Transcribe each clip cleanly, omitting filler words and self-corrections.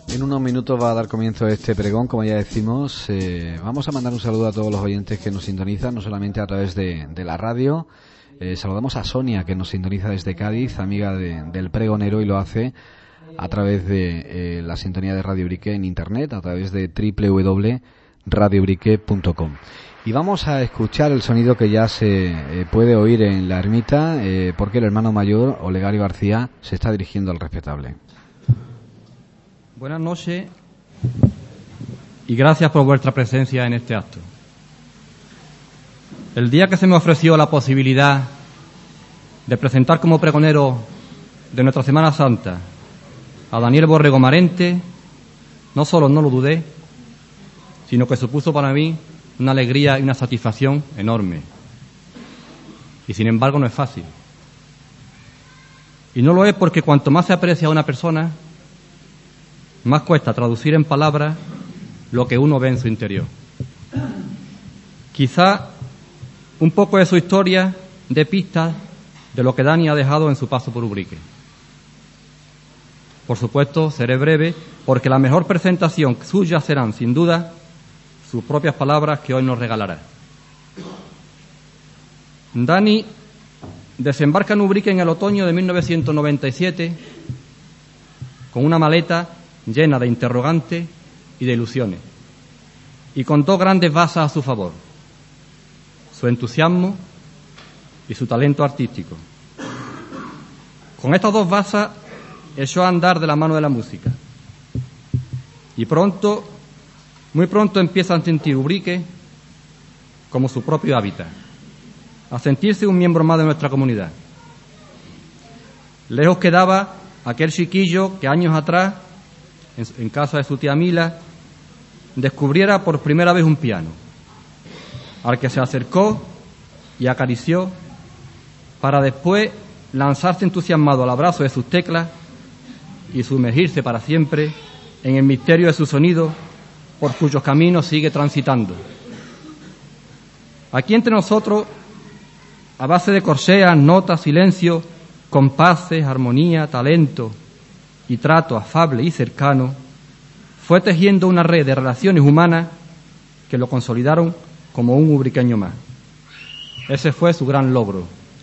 En unos minutos va a dar comienzo este pregón, como ya decimos. Vamos a mandar un saludo a todos los oyentes que nos sintonizan, no solamente a través de la radio. Saludamos a Sonia, que nos sintoniza desde Cádiz, amiga del pregonero, y lo hace a través de la sintonía de Radio Ubrique en internet, a través de www.radioubrique.com. Y vamos a escuchar el sonido que ya se puede oír en la ermita, porque el hermano mayor, Olegario García, se está dirigiendo al respetable. Buenas noches y gracias por vuestra presencia en este acto. El día que se me ofreció la posibilidad de presentar como pregonero de nuestra Semana Santa a Daniel Borrego Marente, no solo no lo dudé, sino que supuso para mí una alegría y una satisfacción enorme. Y sin embargo no es fácil. Y no lo es porque cuanto más se aprecia a una persona, más cuesta traducir en palabras lo que uno ve en su interior. Quizá un poco de su historia dé pistas de lo que Dani ha dejado en su paso por Ubrique. Por supuesto, seré breve, porque la mejor presentación suya serán, sin duda, sus propias palabras que hoy nos regalará. Dani desembarca en Ubrique en el otoño de 1997 con una maleta llena de interrogantes y de ilusiones, y con dos grandes bazas a su favor: su entusiasmo y su talento artístico. Con estas dos bazas echó a andar de la mano de la música, y muy pronto empieza a sentir Ubrique como su propio hábitat, a sentirse un miembro más de nuestra comunidad. Lejos quedaba aquel chiquillo que años atrás, en casa de su tía Mila, descubriera por primera vez un piano, al que se acercó y acarició, para después lanzarse entusiasmado al abrazo de sus teclas y sumergirse para siempre en el misterio de su sonido, por cuyos caminos sigue transitando. Aquí entre nosotros, a base de corcheas, notas, silencio, compases, armonía, talento y trato afable y cercano, fue tejiendo una red de relaciones humanas que lo consolidaron como un ubriqueño más. Ese fue su gran logro.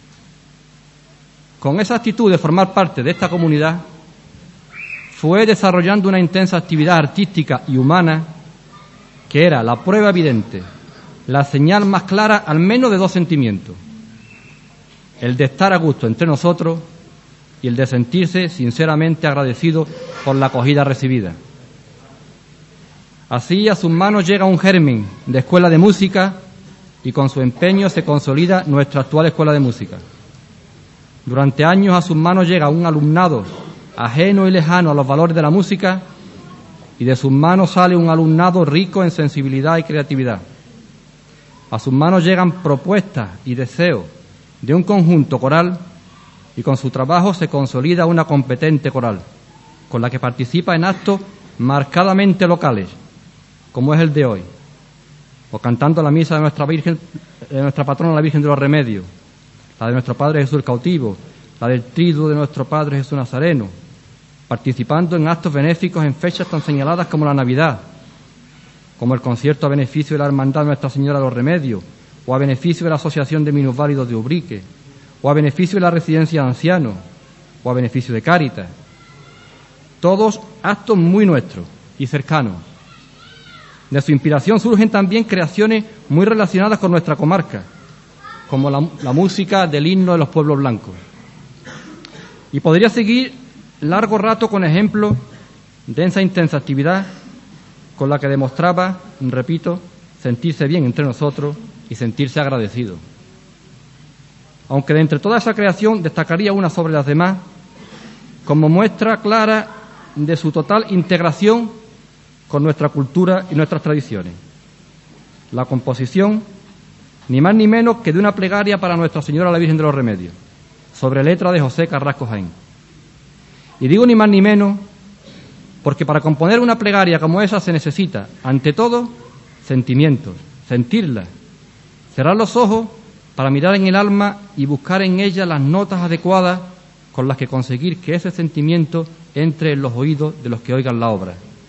Con esa actitud de formar parte de esta comunidad, fue desarrollando una intensa actividad artística y humana que era la prueba evidente, la señal más clara al menos de dos sentimientos: el de estar a gusto entre nosotros y el de sentirse sinceramente agradecido por la acogida recibida. Así a sus manos llega un germen de escuela de música, y con su empeño se consolida nuestra actual escuela de música. Durante años a sus manos llega un alumnado ajeno y lejano a los valores de la música, y de sus manos sale un alumnado rico en sensibilidad y creatividad. A sus manos llegan propuestas y deseos de un conjunto coral, y con su trabajo se consolida una competente coral, con la que participa en actos marcadamente locales, como es el de hoy, o cantando la misa de nuestra patrona, la Virgen de los Remedios, la de nuestro Padre Jesús el Cautivo, la del Triduo de nuestro Padre Jesús Nazareno, participando en actos benéficos en fechas tan señaladas como la Navidad, como el concierto a beneficio de la Hermandad de Nuestra Señora de los Remedios, o a beneficio de la Asociación de Minusválidos de Ubrique, o a beneficio de la Residencia de Ancianos, o a beneficio de Cáritas. Todos actos muy nuestros y cercanos. De su inspiración surgen también creaciones muy relacionadas con nuestra comarca, como la música del himno de los pueblos blancos. Y podría seguir largo rato con ejemplos de esa intensa actividad con la que demostraba, repito, sentirse bien entre nosotros y sentirse agradecido. Aunque de entre toda esa creación destacaría una sobre las demás, como muestra clara de su total integración con nuestra cultura y nuestras tradiciones: la composición, ni más ni menos que de una plegaria para Nuestra Señora la Virgen de los Remedios, sobre letra de José Carrasco Jaén. Y digo ni más ni menos porque para componer una plegaria como esa se necesita, ante todo, sentimientos, sentirla, cerrar los ojos para mirar en el alma y buscar en ella las notas adecuadas con las que conseguir que ese sentimiento entre en los oídos de los que oigan la obra.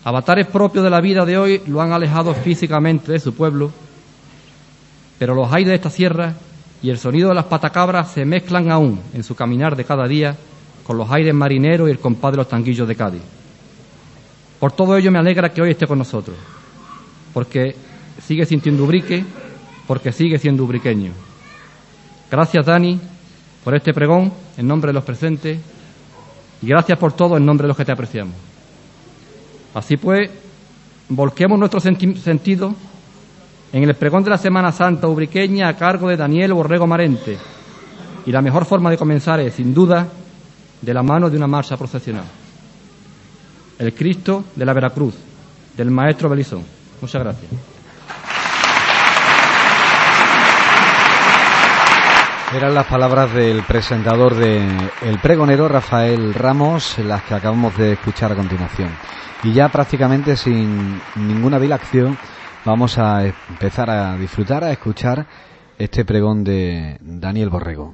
Avatares propios de la vida de hoy lo han alejado físicamente de su pueblo, pero los aires de esta sierra y el sonido de las patacabras se mezclan aún en su caminar de cada día con los aires marineros y el compás de los tanguillos de Cádiz. Por todo ello me alegra que hoy esté con nosotros, porque sigue sintiendo ubrique, porque sigue siendo ubriqueño. Gracias, Dani, por este pregón en nombre de los presentes y gracias por todo en nombre de los que te apreciamos. Así pues, volquemos nuestro sentido en el pregón de la Semana Santa ubriqueña a cargo de Daniel Borrego Marente. Y la mejor forma de comenzar es, sin duda, de la mano de una marcha procesional. El Cristo de la Veracruz, del maestro Belizón. Muchas gracias. Eran las palabras del presentador de El Pregonero, Rafael Ramos, las que acabamos de escuchar a continuación. Y ya prácticamente sin ninguna dilación vamos a empezar a disfrutar, a escuchar este pregón de Daniel Borrego.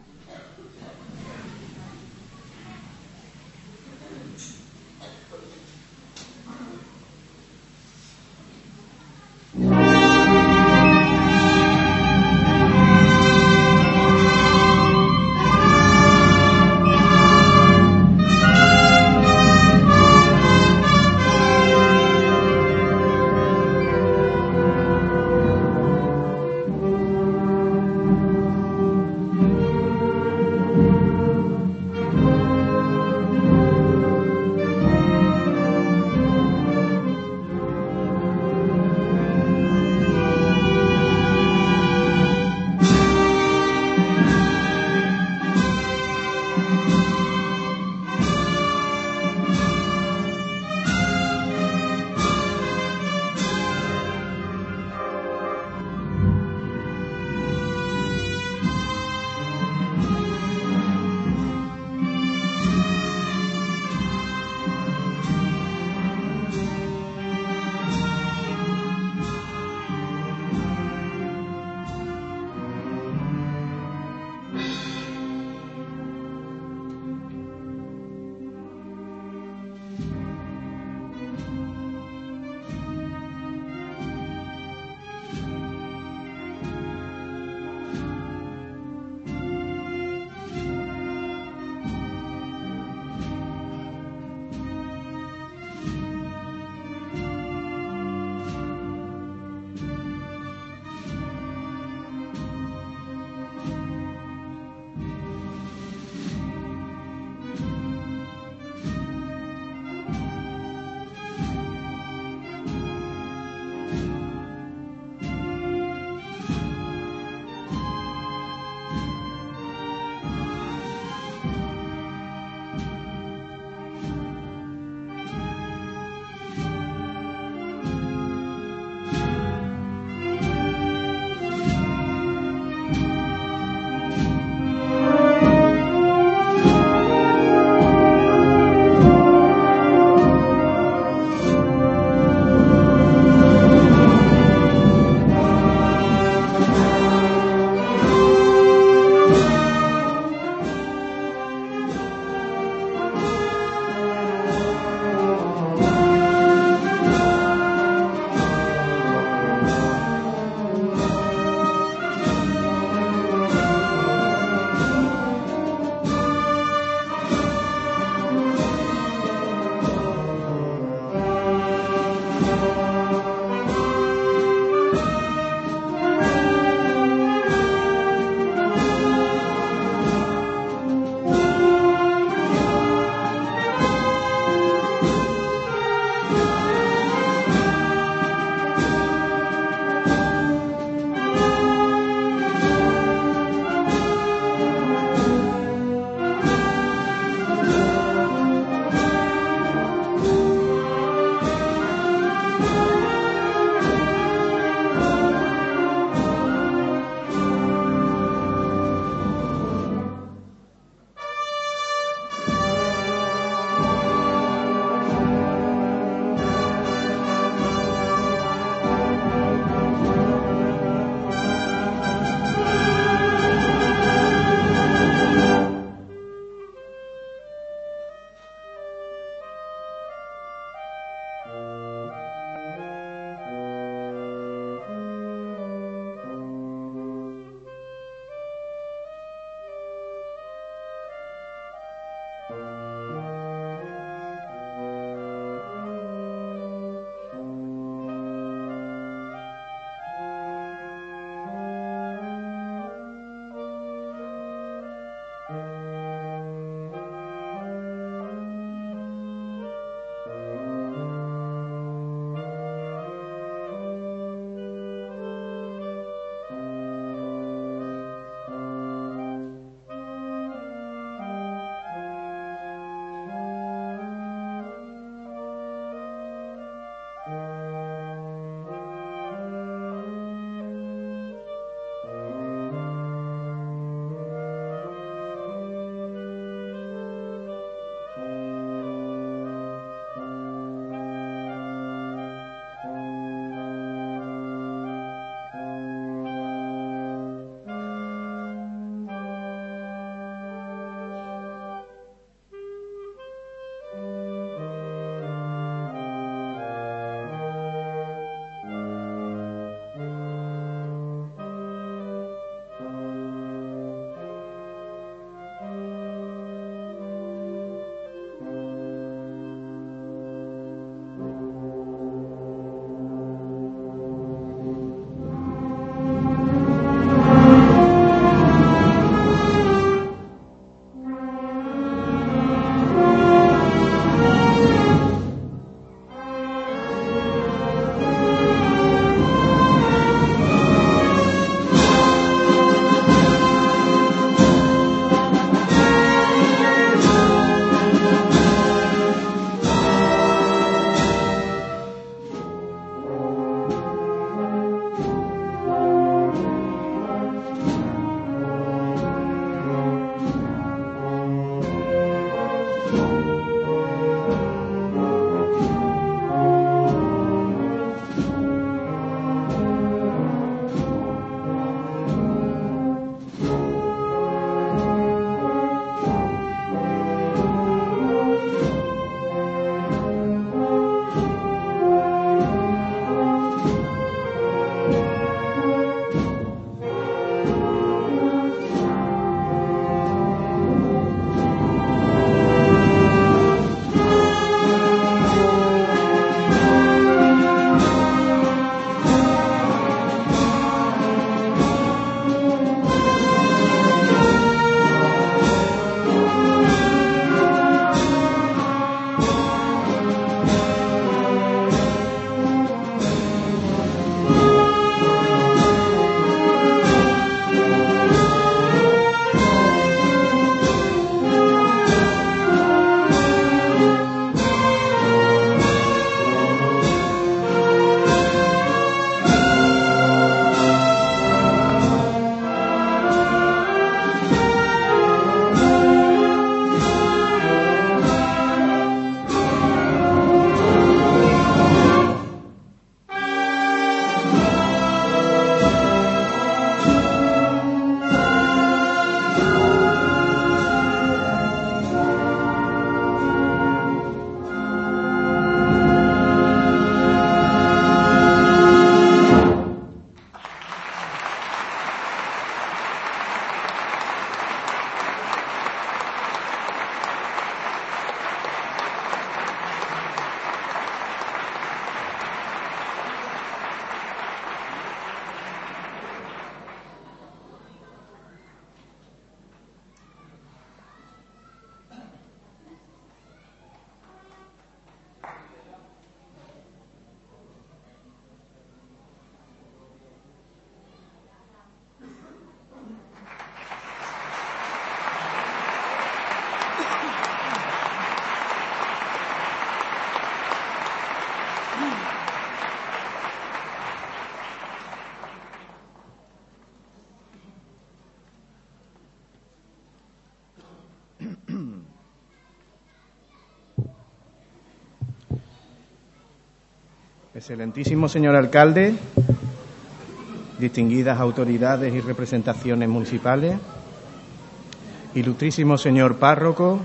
Excelentísimo señor alcalde, distinguidas autoridades y representaciones municipales, ilustrísimo señor párroco,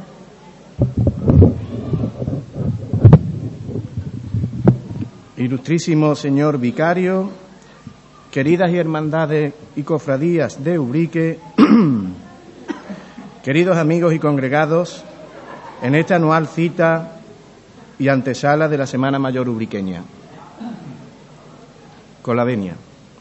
ilustrísimo señor vicario, queridas y hermandades y cofradías de Ubrique, queridos amigos y congregados en esta anual cita y antesala de la Semana Mayor ubriqueña. Con la venia.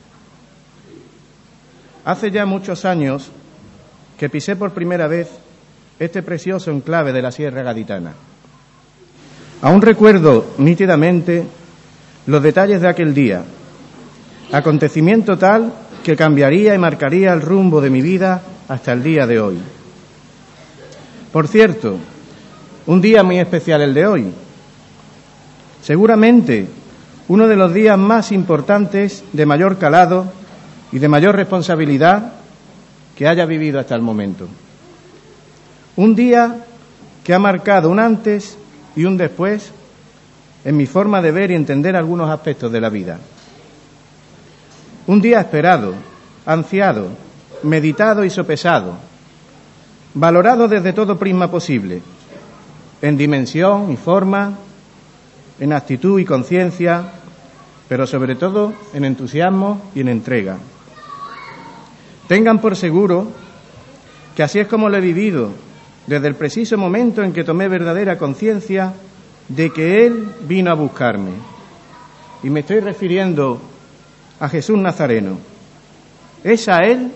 Hace ya muchos años que pisé por primera vez este precioso enclave de la Sierra Gaditana. Aún recuerdo nítidamente los detalles de aquel día, acontecimiento tal que cambiaría y marcaría el rumbo de mi vida hasta el día de hoy. Por cierto, un día muy especial el de hoy. Seguramente uno de los días más importantes, de mayor calado y de mayor responsabilidad que haya vivido hasta el momento. Un día que ha marcado un antes y un después en mi forma de ver y entender algunos aspectos de la vida. Un día esperado, ansiado, meditado y sopesado, valorado desde todo prisma posible, en dimensión y forma, en actitud y conciencia, pero sobre todo en entusiasmo y en entrega. Tengan por seguro que así es como lo he vivido desde el preciso momento en que tomé verdadera conciencia de que Él vino a buscarme. Y me estoy refiriendo a Jesús Nazareno. Es a Él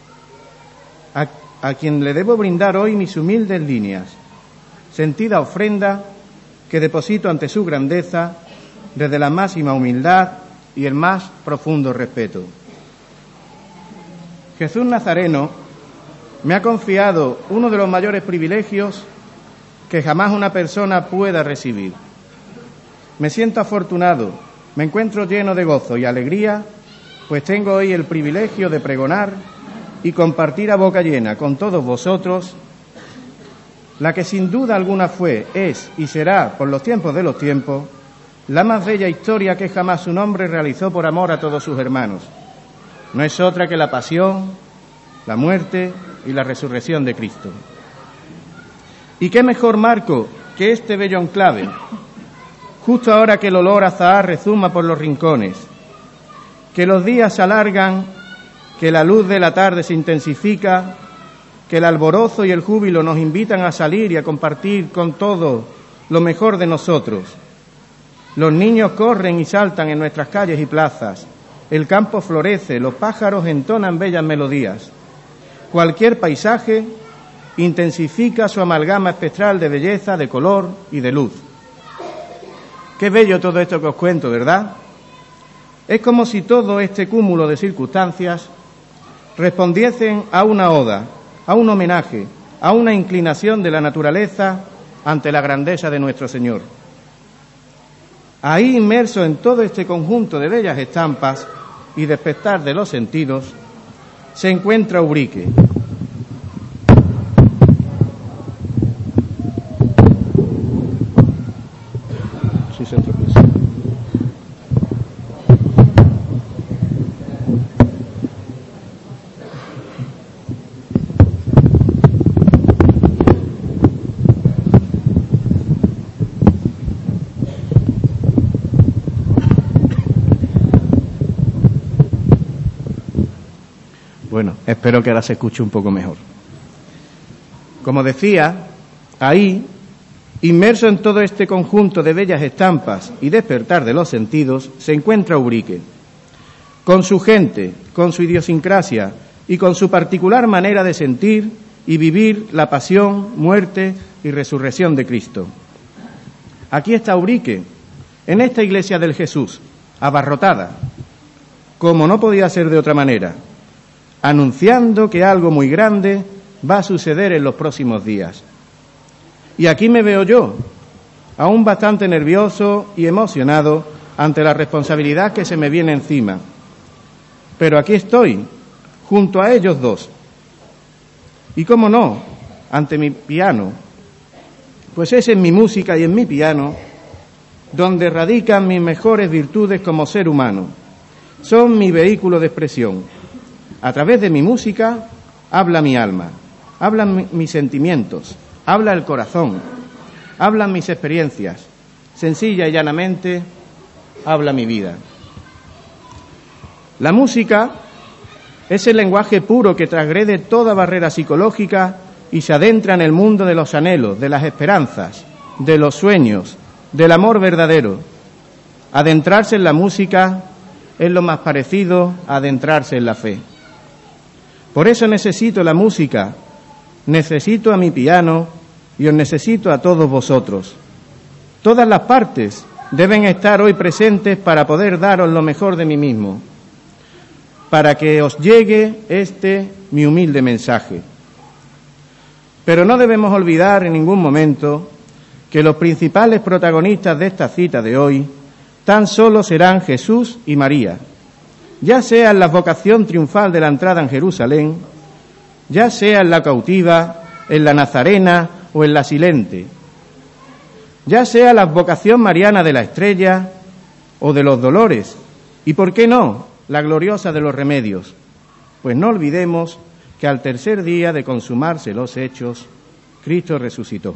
a quien le debo brindar hoy mis humildes líneas, sentida ofrenda que deposito ante su grandeza desde la máxima humildad y el más profundo respeto. Jesús Nazareno me ha confiado uno de los mayores privilegios que jamás una persona pueda recibir. Me siento afortunado, me encuentro lleno de gozo y alegría, pues tengo hoy el privilegio de pregonar y compartir a boca llena con todos vosotros la que sin duda alguna fue, es y será por los tiempos de los tiempos la más bella historia que jamás un hombre realizó por amor a todos sus hermanos. No es otra que la pasión, la muerte y la resurrección de Cristo. ¿Y qué mejor marco que este bello enclave, justo ahora que el olor a azahar rezuma por los rincones, que los días se alargan, que la luz de la tarde se intensifica, que el alborozo y el júbilo nos invitan a salir y a compartir con todo lo mejor de nosotros? Los niños corren y saltan en nuestras calles y plazas, el campo florece, los pájaros entonan bellas melodías. Cualquier paisaje intensifica su amalgama espectral de belleza, de color y de luz. Qué bello todo esto que os cuento, ¿verdad? Es como si todo este cúmulo de circunstancias respondiesen a una oda, a un homenaje, a una inclinación de la naturaleza ante la grandeza de nuestro Señor. Ahí, inmerso en todo este conjunto de bellas estampas y despertar de los sentidos, se encuentra Ubrique. Sí, centro, please. Bueno, espero que ahora se escuche un poco mejor. Como decía, ahí, inmerso en todo este conjunto de bellas estampas y despertar de los sentidos, se encuentra Ubrique, con su gente, con su idiosincrasia y con su particular manera de sentir y vivir la pasión, muerte y resurrección de Cristo. Aquí está Ubrique, en esta iglesia del Jesús, abarrotada, como no podía ser de otra manera, anunciando que algo muy grande va a suceder en los próximos días. Y aquí me veo yo, aún bastante nervioso y emocionado ante la responsabilidad que se me viene encima. Pero aquí estoy, junto a ellos dos. Y cómo no, ante mi piano, pues es en mi música y en mi piano donde radican mis mejores virtudes como ser humano. Son mi vehículo de expresión. A través de mi música habla mi alma, hablan mis sentimientos, habla el corazón, hablan mis experiencias. Sencilla y llanamente, habla mi vida. La música es el lenguaje puro que transgrede toda barrera psicológica y se adentra en el mundo de los anhelos, de las esperanzas, de los sueños, del amor verdadero. Adentrarse en la música es lo más parecido a adentrarse en la fe. Por eso necesito la música, necesito a mi piano y os necesito a todos vosotros. Todas las partes deben estar hoy presentes para poder daros lo mejor de mí mismo, para que os llegue mi humilde mensaje. Pero no debemos olvidar en ningún momento que los principales protagonistas de esta cita de hoy tan solo serán Jesús y María, ya sea en la vocación triunfal de la entrada en Jerusalén, ya sea en la cautiva, en la nazarena o en la silente, ya sea la vocación mariana de la estrella o de los dolores, y por qué no, la gloriosa de los remedios. Pues no olvidemos que al tercer día de consumarse los hechos, Cristo resucitó.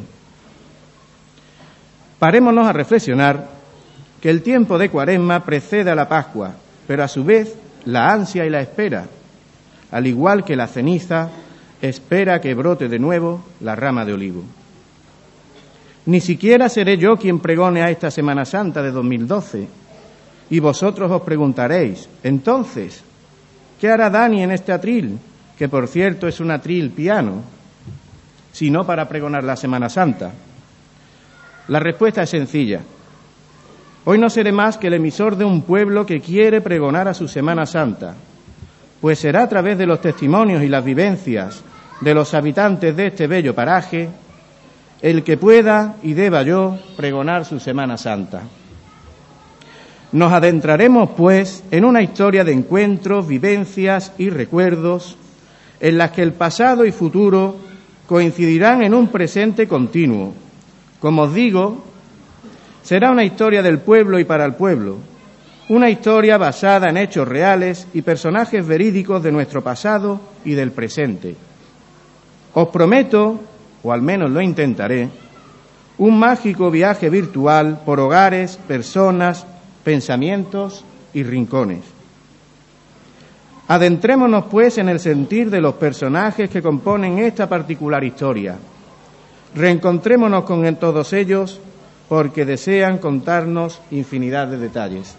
Parémonos a reflexionar que el tiempo de Cuaresma precede a la Pascua, pero a su vez la ansia y la espera, al igual que la ceniza espera que brote de nuevo la rama de olivo. Ni siquiera seré yo quien pregone a esta Semana Santa de 2012, y vosotros os preguntaréis, entonces, ¿qué hará Dani en este atril? Que por cierto es un atril piano, sino para pregonar la Semana Santa. La respuesta es sencilla. Hoy no seré más que el emisor de un pueblo que quiere pregonar a su Semana Santa, pues será a través de los testimonios y las vivencias de los habitantes de este bello paraje el que pueda y deba yo pregonar su Semana Santa. Nos adentraremos, pues, en una historia de encuentros, vivencias y recuerdos en las que el pasado y futuro coincidirán en un presente continuo. Como os digo, será una historia del pueblo y para el pueblo, una historia basada en hechos reales y personajes verídicos de nuestro pasado y del presente. Os prometo, o al menos lo intentaré, un mágico viaje virtual por hogares, personas, pensamientos y rincones. Adentrémonos, pues, en el sentir de los personajes que componen esta particular historia. Reencontrémonos con todos ellos porque desean contarnos infinidad de detalles.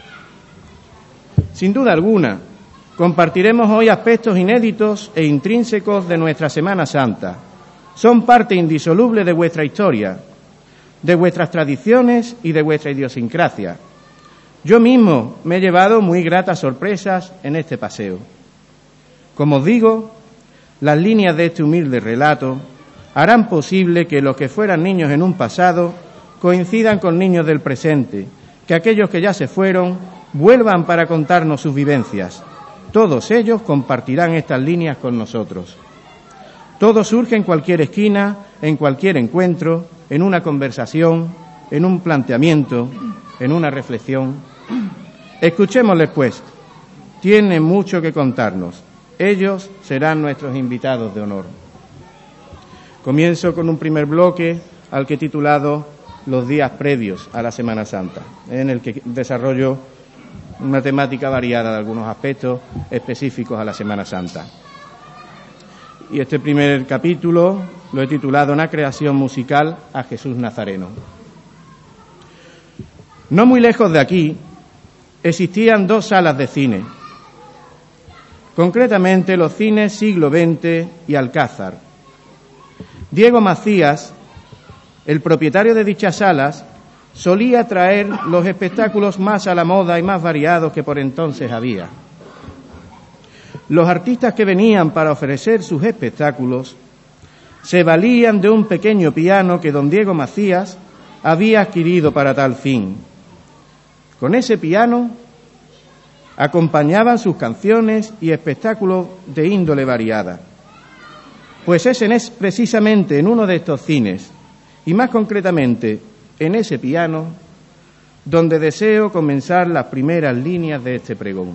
Sin duda alguna, compartiremos hoy aspectos inéditos e intrínsecos de nuestra Semana Santa. Son parte indisoluble de vuestra historia, de vuestras tradiciones y de vuestra idiosincrasia. Yo mismo me he llevado muy gratas sorpresas en este paseo. Como os digo, las líneas de este humilde relato harán posible que los que fueran niños en un pasado coincidan con niños del presente, que aquellos que ya se fueron vuelvan para contarnos sus vivencias. Todos ellos compartirán estas líneas con nosotros. Todo surge en cualquier esquina, en cualquier encuentro, en una conversación, en un planteamiento, en una reflexión. Escuchémosles, pues. Tienen mucho que contarnos. Ellos serán nuestros invitados de honor. Comienzo con un primer bloque al que he titulado Los días previos a la Semana Santa, en el que desarrollo una temática variada de algunos aspectos específicos a la Semana Santa. Y este primer capítulo lo he titulado Una creación musical a Jesús Nazareno. No muy lejos de aquí existían dos salas de cine, concretamente los cines Siglo XX y Alcázar. Diego Macías, el propietario de dichas salas, solía traer los espectáculos más a la moda y más variados que por entonces había. Los artistas que venían para ofrecer sus espectáculos se valían de un pequeño piano que don Diego Macías había adquirido para tal fin. Con ese piano acompañaban sus canciones y espectáculos de índole variada. Pues es precisamente en uno de estos cines, y más concretamente en ese piano, donde deseo comenzar las primeras líneas de este pregón.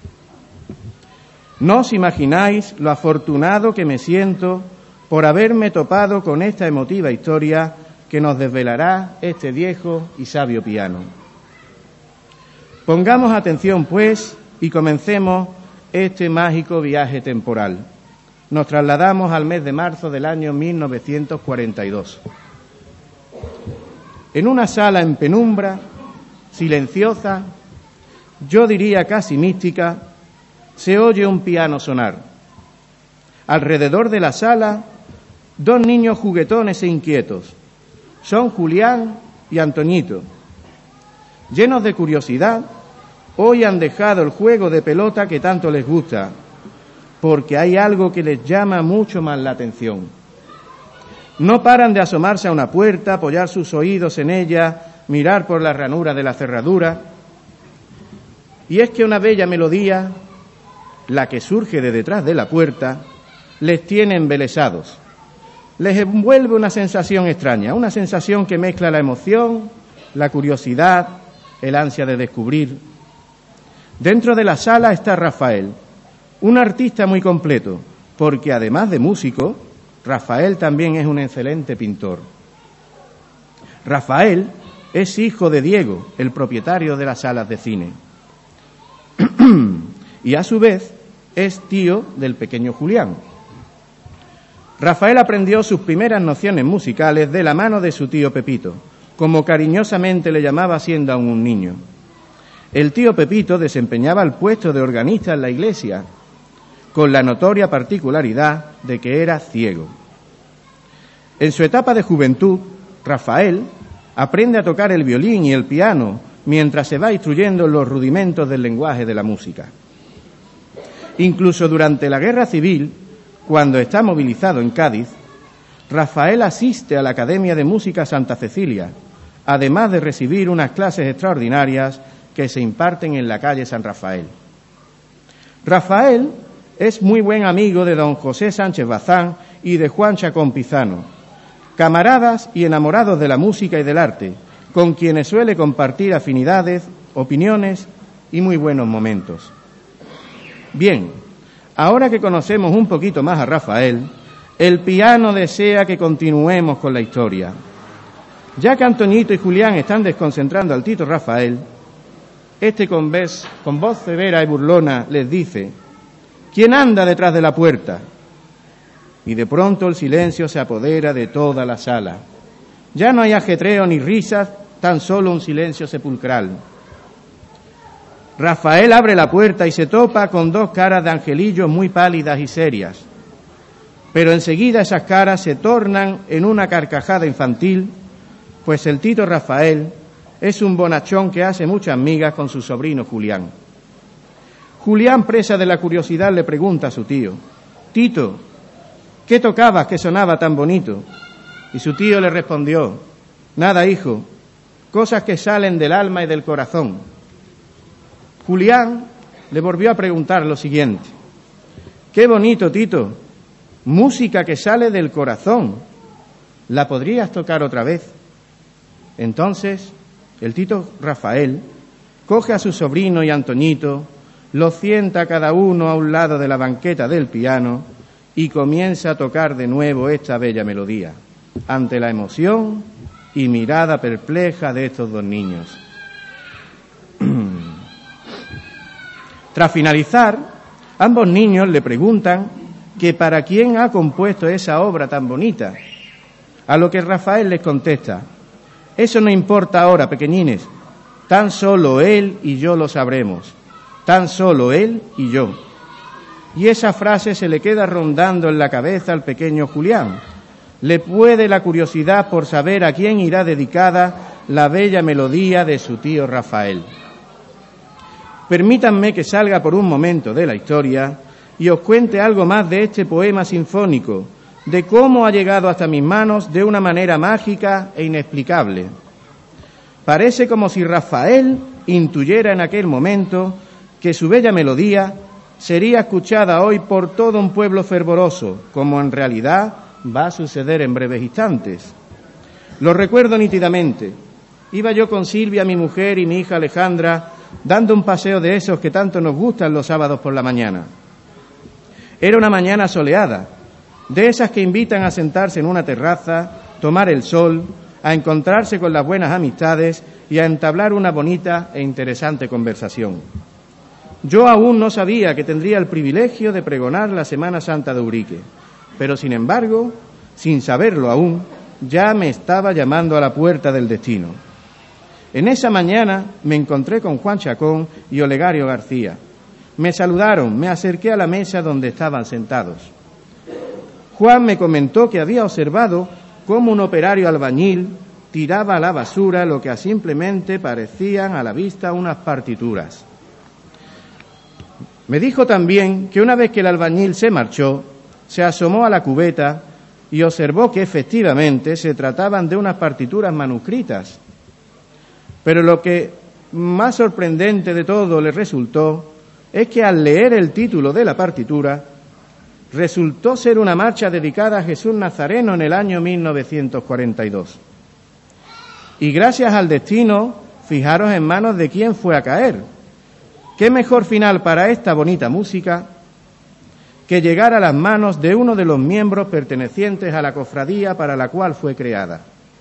No os imagináis lo afortunado que me siento por haberme topado con esta emotiva historia que nos desvelará este viejo y sabio piano. Pongamos atención, pues, y comencemos este mágico viaje temporal. Nos trasladamos al mes de marzo del año 1942. En una sala en penumbra, silenciosa, yo diría casi mística, se oye un piano sonar. Alrededor de la sala, dos niños juguetones e inquietos. Son Julián y Antoñito. Llenos de curiosidad, hoy han dejado el juego de pelota que tanto les gusta, porque hay algo que les llama mucho más la atención. No paran de asomarse a una puerta, apoyar sus oídos en ella, mirar por la ranura de la cerradura. Y es que una bella melodía, la que surge de detrás de la puerta, les tiene embelesados. Les envuelve una sensación extraña, una sensación que mezcla la emoción, la curiosidad, el ansia de descubrir. Dentro de la sala está Rafael, un artista muy completo, porque además de músico, Rafael también es un excelente pintor. Rafael es hijo de Diego, el propietario de las salas de cine. Y a su vez es tío del pequeño Julián. Rafael aprendió sus primeras nociones musicales de la mano de su tío Pepito, como cariñosamente le llamaba siendo aún un niño. El tío Pepito desempeñaba el puesto de organista en la iglesia, con la notoria particularidad de que era ciego. En su etapa de juventud, Rafael aprende a tocar el violín y el piano mientras se va instruyendo en los rudimentos del lenguaje de la música. Incluso durante la Guerra Civil, cuando está movilizado en Cádiz, Rafael asiste a la Academia de Música Santa Cecilia, además de recibir unas clases extraordinarias que se imparten en la calle San Rafael. Rafael es muy buen amigo de don José Sánchez Bazán y de Juan Chacón Pizano, camaradas y enamorados de la música y del arte, con quienes suele compartir afinidades, opiniones y muy buenos momentos. Bien, ahora que conocemos un poquito más a Rafael, el piano desea que continuemos con la historia. Ya que Antoñito y Julián están desconcentrando al tito Rafael, este con voz severa y burlona les dice: ¿quién anda detrás de la puerta? Y de pronto el silencio se apodera de toda la sala. Ya no hay ajetreo ni risas, tan solo un silencio sepulcral. Rafael abre la puerta y se topa con dos caras de angelillos muy pálidas y serias. Pero enseguida esas caras se tornan en una carcajada infantil, pues el tito Rafael es un bonachón que hace muchas migas con su sobrino Julián. Julián, presa de la curiosidad, le pregunta a su tío: «Tito, ¿qué tocabas que sonaba tan bonito?» Y su tío le respondió: «Nada, hijo, cosas que salen del alma y del corazón». Julián le volvió a preguntar lo siguiente: «Qué bonito, Tito, música que sale del corazón, ¿la podrías tocar otra vez?» Entonces el tito Rafael coge a su sobrino y Antoñito, los sienta cada uno a un lado de la banqueta del piano y comienza a tocar de nuevo esta bella melodía, ante la emoción y mirada perpleja de estos dos niños. Tras finalizar, ambos niños le preguntan que para quién ha compuesto esa obra tan bonita, a lo que Rafael les contesta: «Eso no importa ahora, pequeñines, tan solo él y yo lo sabremos, tan solo él y yo». Y esa frase se le queda rondando en la cabeza al pequeño Julián. Le puede la curiosidad por saber a quién irá dedicada la bella melodía de su tío Rafael. Permítanme que salga por un momento de la historia y os cuente algo más de este poema sinfónico, de cómo ha llegado hasta mis manos de una manera mágica e inexplicable. Parece como si Rafael intuyera en aquel momento que su bella melodía sería escuchada hoy por todo un pueblo fervoroso, como en realidad va a suceder en breves instantes. Lo recuerdo nítidamente. iba yo con Silvia, mi mujer, y mi hija Alejandra, dando un paseo de esos que tanto nos gustan los sábados por la mañana. Era una mañana soleada, de esas que invitan a sentarse en una terraza, tomar el sol, a encontrarse con las buenas amistades y a entablar una bonita e interesante conversación. Yo aún no sabía que tendría el privilegio de pregonar la Semana Santa de Ubrique, pero sin embargo, sin saberlo aún, ya me estaba llamando a la puerta del destino. En esa mañana me encontré con Juan Chacón y Olegario García. Me saludaron, me acerqué a la mesa donde estaban sentados. Juan me comentó que había observado cómo un operario albañil tiraba a la basura lo que a simplemente parecían a la vista unas partituras. Me dijo también que una vez que el albañil se marchó, se asomó a la cubeta y observó que efectivamente se trataban de unas partituras manuscritas. Pero lo que más sorprendente de todo le resultó es que al leer el título de la partitura, resultó ser una marcha dedicada a Jesús Nazareno en el año 1942. Y gracias al destino, fijaros en manos de quién fue a caer. ¿Qué mejor final para esta bonita música que llegar a las manos de uno de los miembros pertenecientes a la cofradía para la cual fue creada?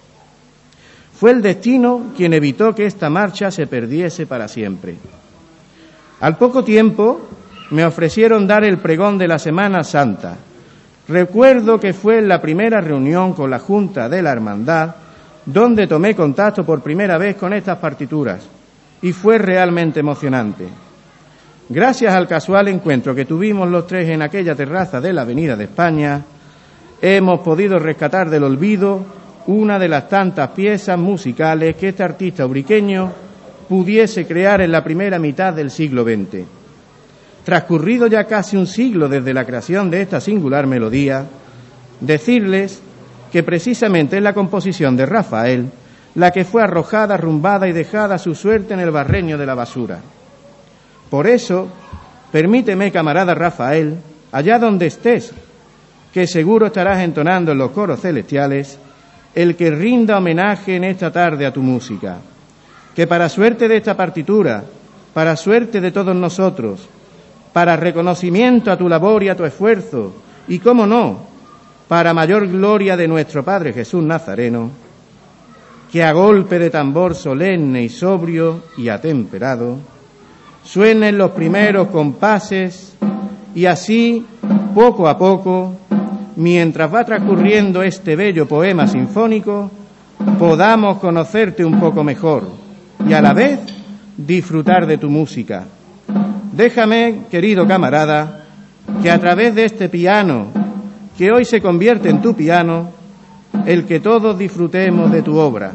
Fue el destino quien evitó que esta marcha se perdiese para siempre. Al poco tiempo me ofrecieron dar el pregón de la Semana Santa. Recuerdo que fue en la primera reunión con la Junta de la Hermandad donde tomé contacto por primera vez con estas partituras y fue realmente emocionante. Gracias al casual encuentro que tuvimos los tres en aquella terraza de la Avenida de España, hemos podido rescatar del olvido una de las tantas piezas musicales que este artista ubriqueño pudiese crear en la primera mitad del siglo XX. Transcurrido ya casi un siglo desde la creación de esta singular melodía, decirles que precisamente es la composición de Rafael la que fue arrojada, arrumbada y dejada a su suerte en el barreño de la basura. Por eso, permíteme, camarada Rafael, allá donde estés, que seguro estarás entonando en los coros celestiales, el que rinda homenaje en esta tarde a tu música, que para suerte de esta partitura, para suerte de todos nosotros, para reconocimiento a tu labor y a tu esfuerzo, y cómo no, para mayor gloria de nuestro Padre Jesús Nazareno, que a golpe de tambor solemne y sobrio y atemperado, suenen los primeros compases y así, poco a poco, mientras va transcurriendo este bello poema sinfónico, podamos conocerte un poco mejor y a la vez disfrutar de tu música. Déjame, querido camarada, que a través de este piano, que hoy se convierte en tu piano, el que todos disfrutemos de tu obra.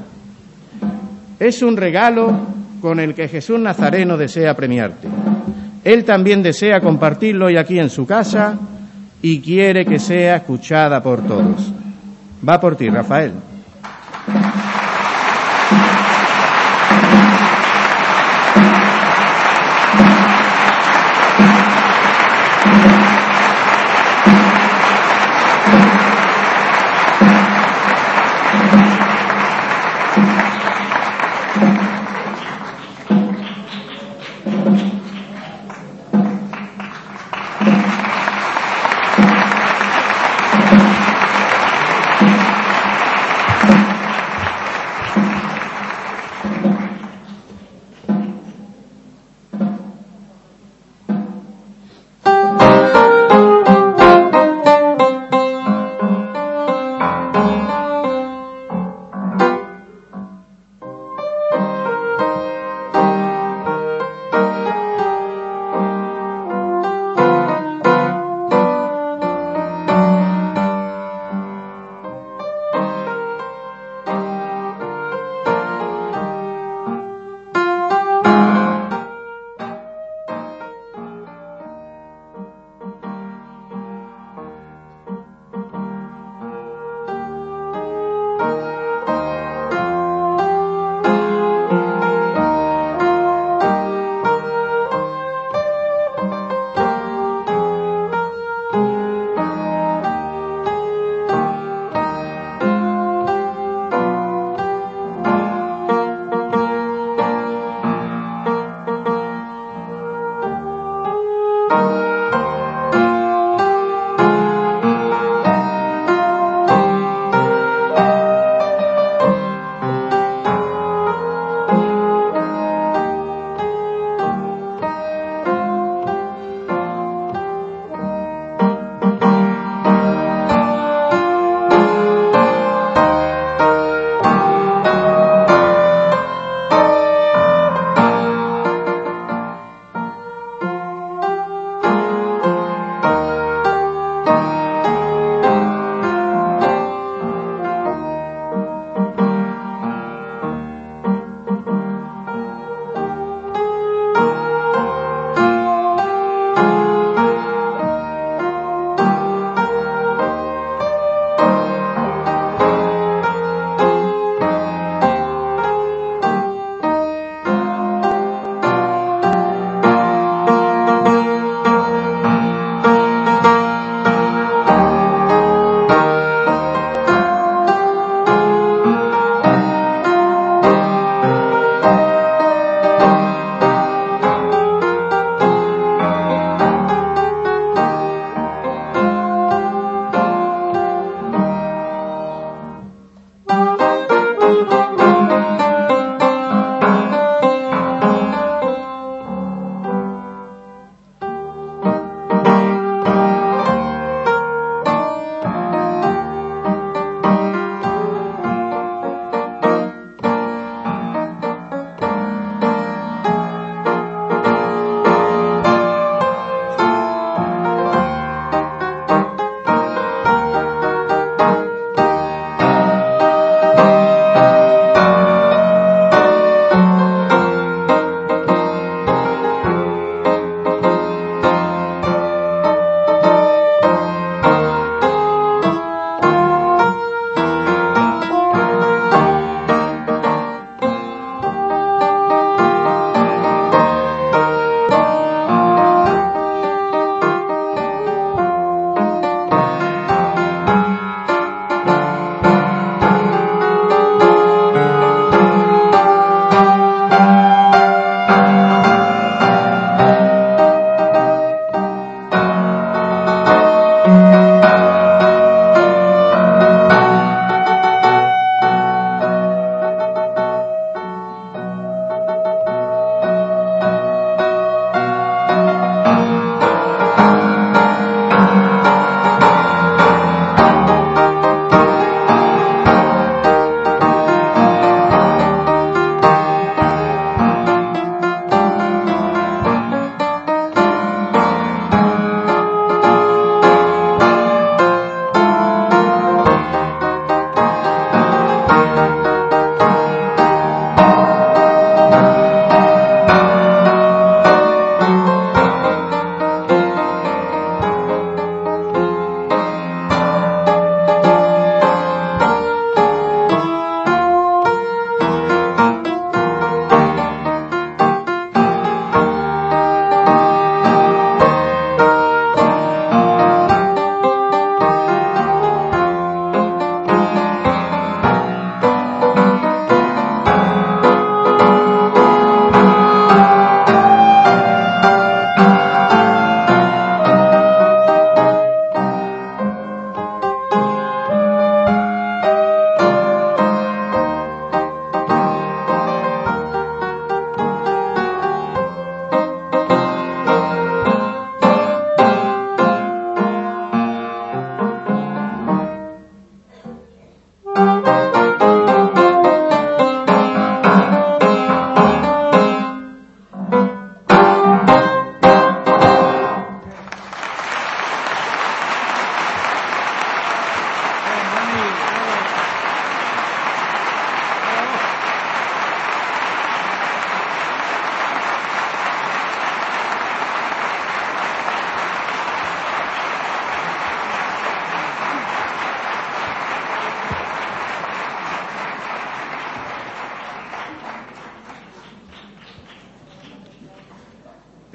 Es un regalo con el que Jesús Nazareno desea premiarte. Él también desea compartirlo hoy aquí en su casa y quiere que sea escuchada por todos. Va por ti, Rafael.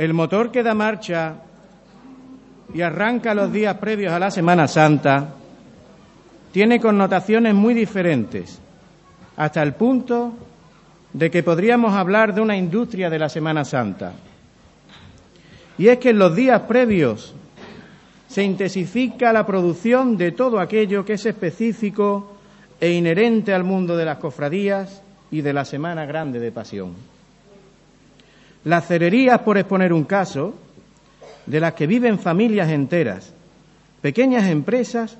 El motor que da marcha y arranca los días previos a la Semana Santa tiene connotaciones muy diferentes, hasta el punto de que podríamos hablar de una industria de la Semana Santa. Y es que en los días previos se intensifica la producción de todo aquello que es específico e inherente al mundo de las cofradías y de la Semana Grande de Pasión. Las cererías, por exponer un caso, de las que viven familias enteras, pequeñas empresas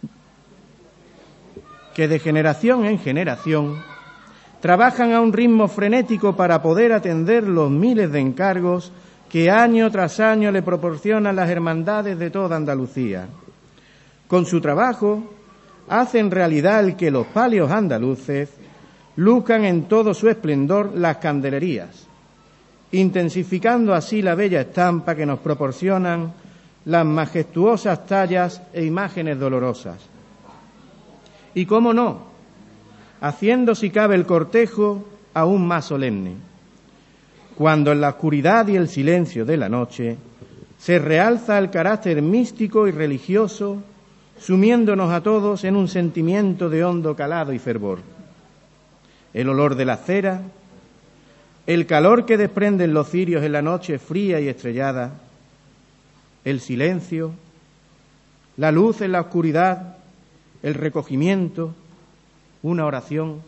que de generación en generación trabajan a un ritmo frenético para poder atender los miles de encargos que año tras año le proporcionan las hermandades de toda Andalucía. Con su trabajo hacen realidad el que los palios andaluces luzcan en todo su esplendor las candelerías, intensificando así la bella estampa que nos proporcionan las majestuosas tallas e imágenes dolorosas. Y cómo no, haciendo si cabe el cortejo aún más solemne, cuando en la oscuridad y el silencio de la noche se realza el carácter místico y religioso, sumiéndonos a todos en un sentimiento de hondo calado y fervor. El olor de la cera, el calor que desprenden los cirios en la noche fría y estrellada, el silencio, la luz en la oscuridad, el recogimiento, una oración.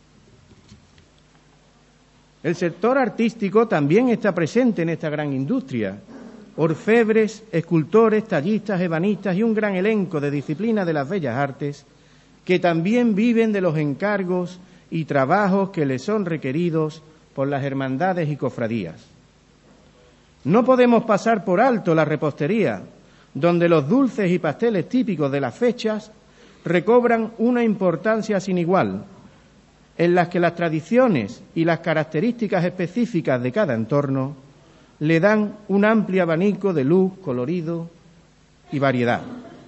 El sector artístico también está presente en esta gran industria. Orfebres, escultores, tallistas, ebanistas y un gran elenco de disciplinas de las bellas artes que también viven de los encargos y trabajos que les son requeridos por las hermandades y cofradías. No podemos pasar por alto la repostería, donde los dulces y pasteles típicos de las fechas recobran una importancia sin igual, en las que las tradiciones y las características específicas de cada entorno le dan un amplio abanico de luz, colorido y variedad.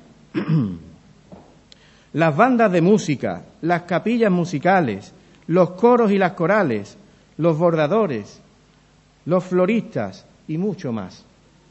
Las bandas de música, las capillas musicales, los coros y las corales, los bordadores, los floristas y mucho más.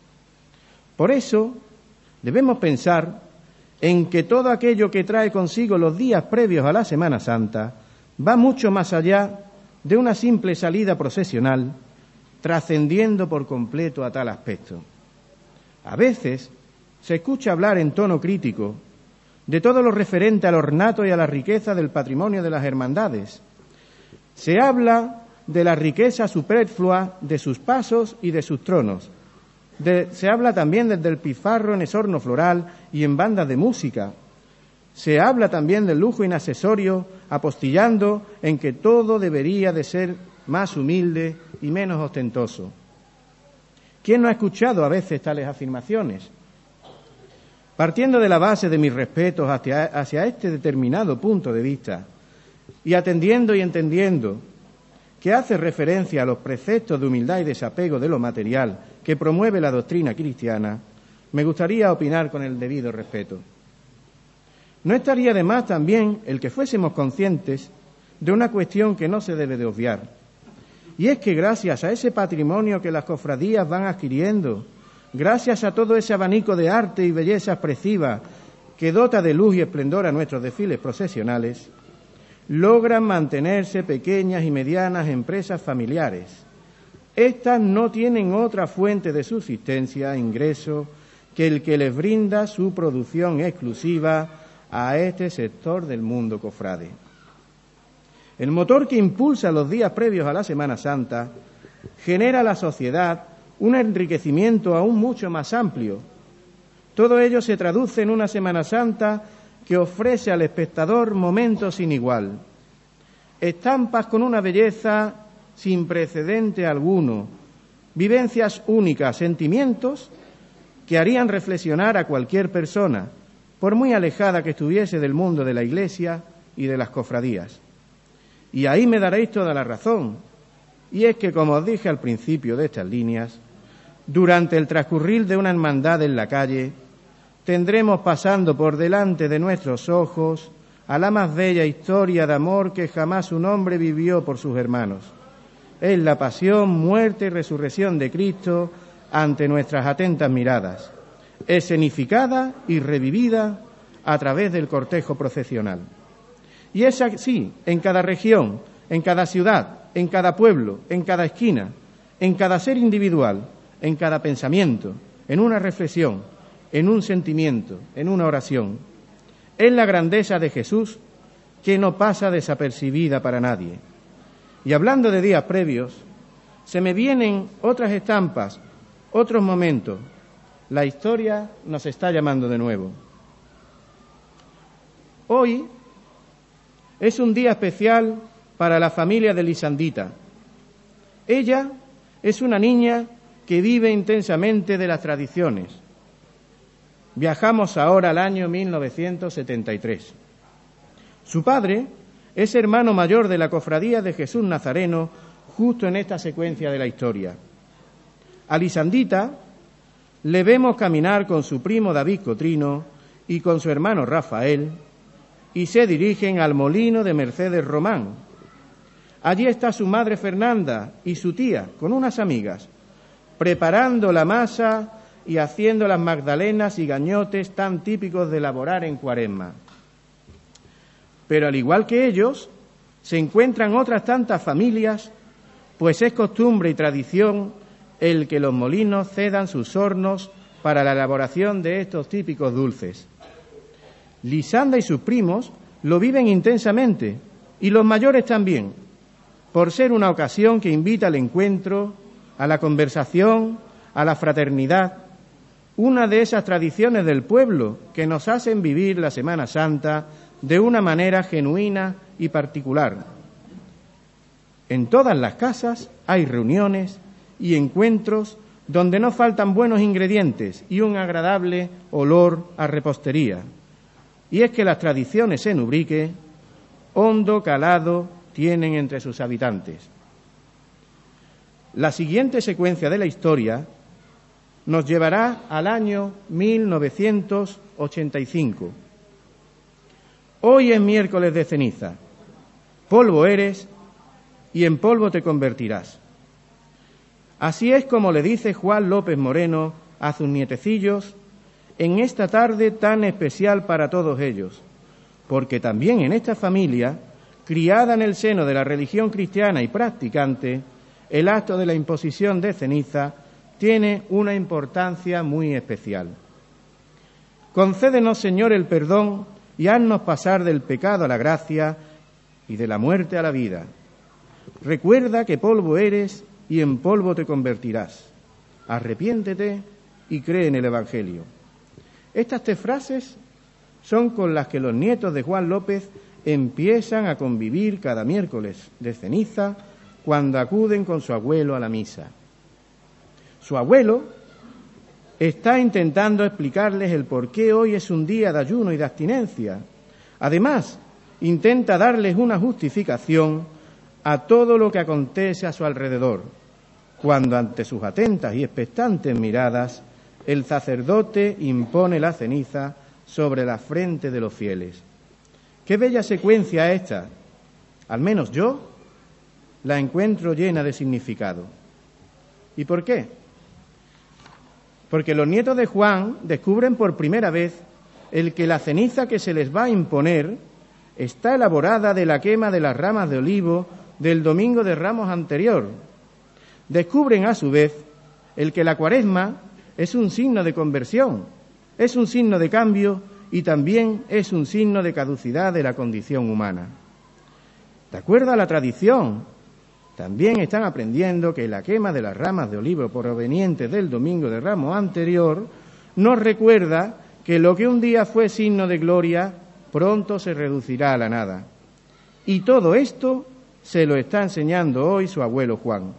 Por eso debemos pensar en que todo aquello que trae consigo los días previos a la Semana Santa va mucho más allá de una simple salida procesional, trascendiendo por completo a tal aspecto. A veces se escucha hablar en tono crítico de todo lo referente al ornato y a la riqueza del patrimonio de las hermandades. Se habla de la riqueza superflua de sus pasos y de sus tronos. Se habla también del despilfarro en esorno floral y en bandas de música. Se habla también del lujo inaccesorio, apostillando en que todo debería de ser más humilde y menos ostentoso. ¿Quién no ha escuchado a veces tales afirmaciones? Partiendo de la base de mis respetos hacia este determinado punto de vista y atendiendo y entendiendo que hace referencia a los preceptos de humildad y desapego de lo material que promueve la doctrina cristiana, me gustaría opinar con el debido respeto. No estaría de más también el que fuésemos conscientes de una cuestión que no se debe de obviar, y es que gracias a ese patrimonio que las cofradías van adquiriendo, gracias a todo ese abanico de arte y belleza expresiva que dota de luz y esplendor a nuestros desfiles procesionales, logran mantenerse pequeñas y medianas empresas familiares. Estas no tienen otra fuente de subsistencia e ingreso que el que les brinda su producción exclusiva a este sector del mundo cofrade. El motor que impulsa los días previos a la Semana Santa genera a la sociedad un enriquecimiento aún mucho más amplio. Todo ello se traduce en una Semana Santa que ofrece al espectador momentos sin igual, estampas con una belleza sin precedente alguno, vivencias únicas, sentimientos que harían reflexionar a cualquier persona, por muy alejada que estuviese del mundo de la Iglesia y de las cofradías. Y ahí me daréis toda la razón, y es que, como os dije al principio de estas líneas, durante el transcurrir de una hermandad en la calle, tendremos pasando por delante de nuestros ojos a la más bella historia de amor que jamás un hombre vivió por sus hermanos. Es la pasión, muerte y resurrección de Cristo ante nuestras atentas miradas, escenificada y revivida a través del cortejo procesional. Y es así en cada región, en cada ciudad, en cada pueblo, en cada esquina, en cada ser individual, en cada pensamiento, en una reflexión, en un sentimiento, en una oración. Es la grandeza de Jesús que no pasa desapercibida para nadie. Y hablando de días previos, se me vienen otras estampas, otros momentos. La historia nos está llamando de nuevo. Hoy es un día especial para la familia de Lisandita. Ella es una niña que vive intensamente de las tradiciones. Viajamos ahora al año 1973. Su padre es hermano mayor de la Cofradía de Jesús Nazareno, justo en esta secuencia de la historia. A Lisandita le vemos caminar con su primo David Cotrino y con su hermano Rafael, y se dirigen al molino de Mercedes Román. Allí está su madre Fernanda y su tía, con unas amigas, preparando la masa y haciendo las magdalenas y gañotes tan típicos de elaborar en Cuaresma. Pero al igual que ellos, se encuentran otras tantas familias, pues es costumbre y tradición el que los molinos cedan sus hornos para la elaboración de estos típicos dulces. Lisanda y sus primos lo viven intensamente, y los mayores también, por ser una ocasión que invita al encuentro, a la conversación, a la fraternidad, una de esas tradiciones del pueblo que nos hacen vivir la Semana Santa de una manera genuina y particular. En todas las casas hay reuniones y encuentros donde no faltan buenos ingredientes y un agradable olor a repostería. Y es que las tradiciones en Ubrique, hondo calado tienen entre sus habitantes. La siguiente secuencia de la historia nos llevará al año 1985. Hoy es miércoles de ceniza. Polvo eres y en polvo te convertirás. Así es como le dice Juan López Moreno a sus nietecillos en esta tarde tan especial para todos ellos, porque también en esta familia, criada en el seno de la religión cristiana y practicante, el acto de la imposición de ceniza tiene una importancia muy especial. Concédenos, Señor, el perdón y haznos pasar del pecado a la gracia y de la muerte a la vida. Recuerda que polvo eres y en polvo te convertirás. Arrepiéntete y cree en el Evangelio. Estas 3 frases son con las que los nietos de Juan López empiezan a convivir cada miércoles de ceniza cuando acuden con su abuelo a la misa. Su abuelo está intentando explicarles el por qué hoy es un día de ayuno y de abstinencia. Además, intenta darles una justificación a todo lo que acontece a su alrededor, cuando ante sus atentas y expectantes miradas, el sacerdote impone la ceniza sobre la frente de los fieles. ¡Qué bella secuencia esta! Al menos yo la encuentro llena de significado. ¿Y por qué? Porque los nietos de Juan descubren por primera vez el que la ceniza que se les va a imponer está elaborada de la quema de las ramas de olivo del Domingo de Ramos anterior. Descubren a su vez el que la Cuaresma es un signo de conversión, es un signo de cambio y también es un signo de caducidad de la condición humana. De acuerdo a la tradición, también están aprendiendo que la quema de las ramas de olivo provenientes del Domingo de Ramos anterior nos recuerda que lo que un día fue signo de gloria pronto se reducirá a la nada. Y todo esto se lo está enseñando hoy su abuelo Juan.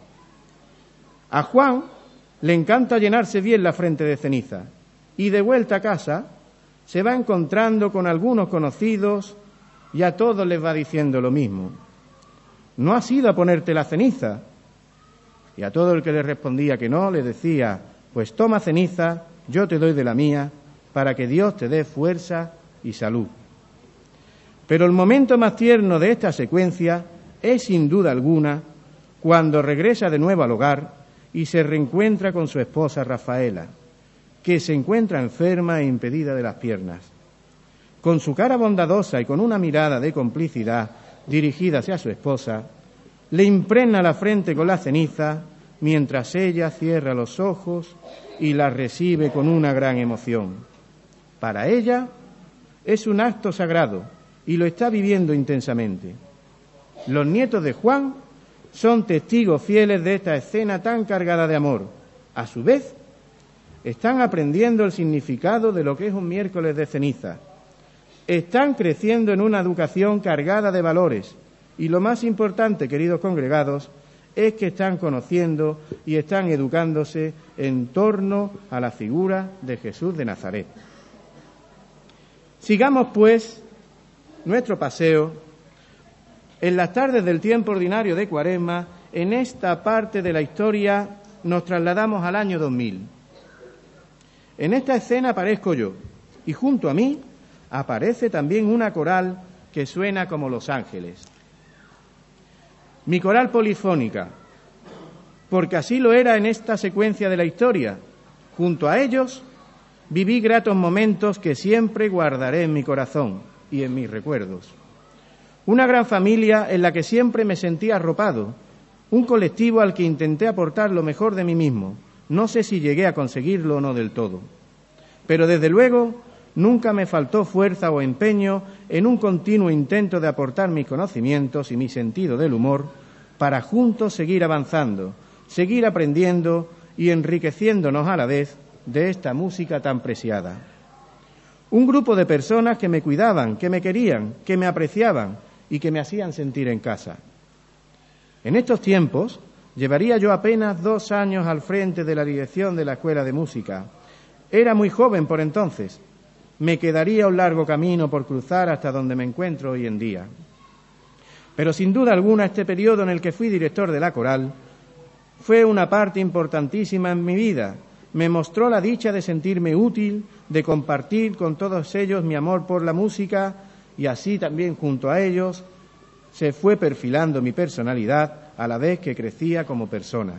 A Juan le encanta llenarse bien la frente de ceniza y de vuelta a casa se va encontrando con algunos conocidos y a todos les va diciendo lo mismo. ¿No has ido a ponerte la ceniza? Y a todo el que le respondía que no, le decía, pues toma ceniza, yo te doy de la mía, para que Dios te dé fuerza y salud. Pero el momento más tierno de esta secuencia es sin duda alguna cuando regresa de nuevo al hogar y se reencuentra con su esposa Rafaela, que se encuentra enferma e impedida de las piernas. Con su cara bondadosa y con una mirada de complicidad dirigida hacia su esposa, le impregna la frente con la ceniza mientras ella cierra los ojos y la recibe con una gran emoción. Para ella es un acto sagrado y lo está viviendo intensamente. Los nietos de Juan son testigos fieles de esta escena tan cargada de amor. A su vez, están aprendiendo el significado de lo que es un miércoles de ceniza. Están creciendo en una educación cargada de valores. Y lo más importante, queridos congregados, es que están conociendo y están educándose en torno a la figura de Jesús de Nazaret. Sigamos, pues, nuestro paseo en las tardes del tiempo ordinario de Cuaresma. En esta parte de la historia nos trasladamos al año 2000. En esta escena aparezco yo, y junto a mí aparece también una coral que suena como los ángeles. Mi coral polifónica, porque así lo era en esta secuencia de la historia. Junto a ellos viví gratos momentos que siempre guardaré en mi corazón y en mis recuerdos. Una gran familia en la que siempre me sentí arropado, un colectivo al que intenté aportar lo mejor de mí mismo. No sé si llegué a conseguirlo o no del todo, pero desde luego nunca me faltó fuerza o empeño en un continuo intento de aportar mis conocimientos y mi sentido del humor para juntos seguir avanzando, seguir aprendiendo y enriqueciéndonos a la vez de esta música tan preciada. Un grupo de personas que me cuidaban, que me querían, que me apreciaban y que me hacían sentir en casa. En estos tiempos llevaría yo apenas 2 años al frente de la dirección de la Escuela de Música. Era muy joven por entonces. Me quedaría un largo camino por cruzar hasta donde me encuentro hoy en día. Pero sin duda alguna este periodo en el que fui director de la coral fue una parte importantísima en mi vida. Me mostró la dicha de sentirme útil, de compartir con todos ellos mi amor por la música y así también junto a ellos se fue perfilando mi personalidad a la vez que crecía como persona.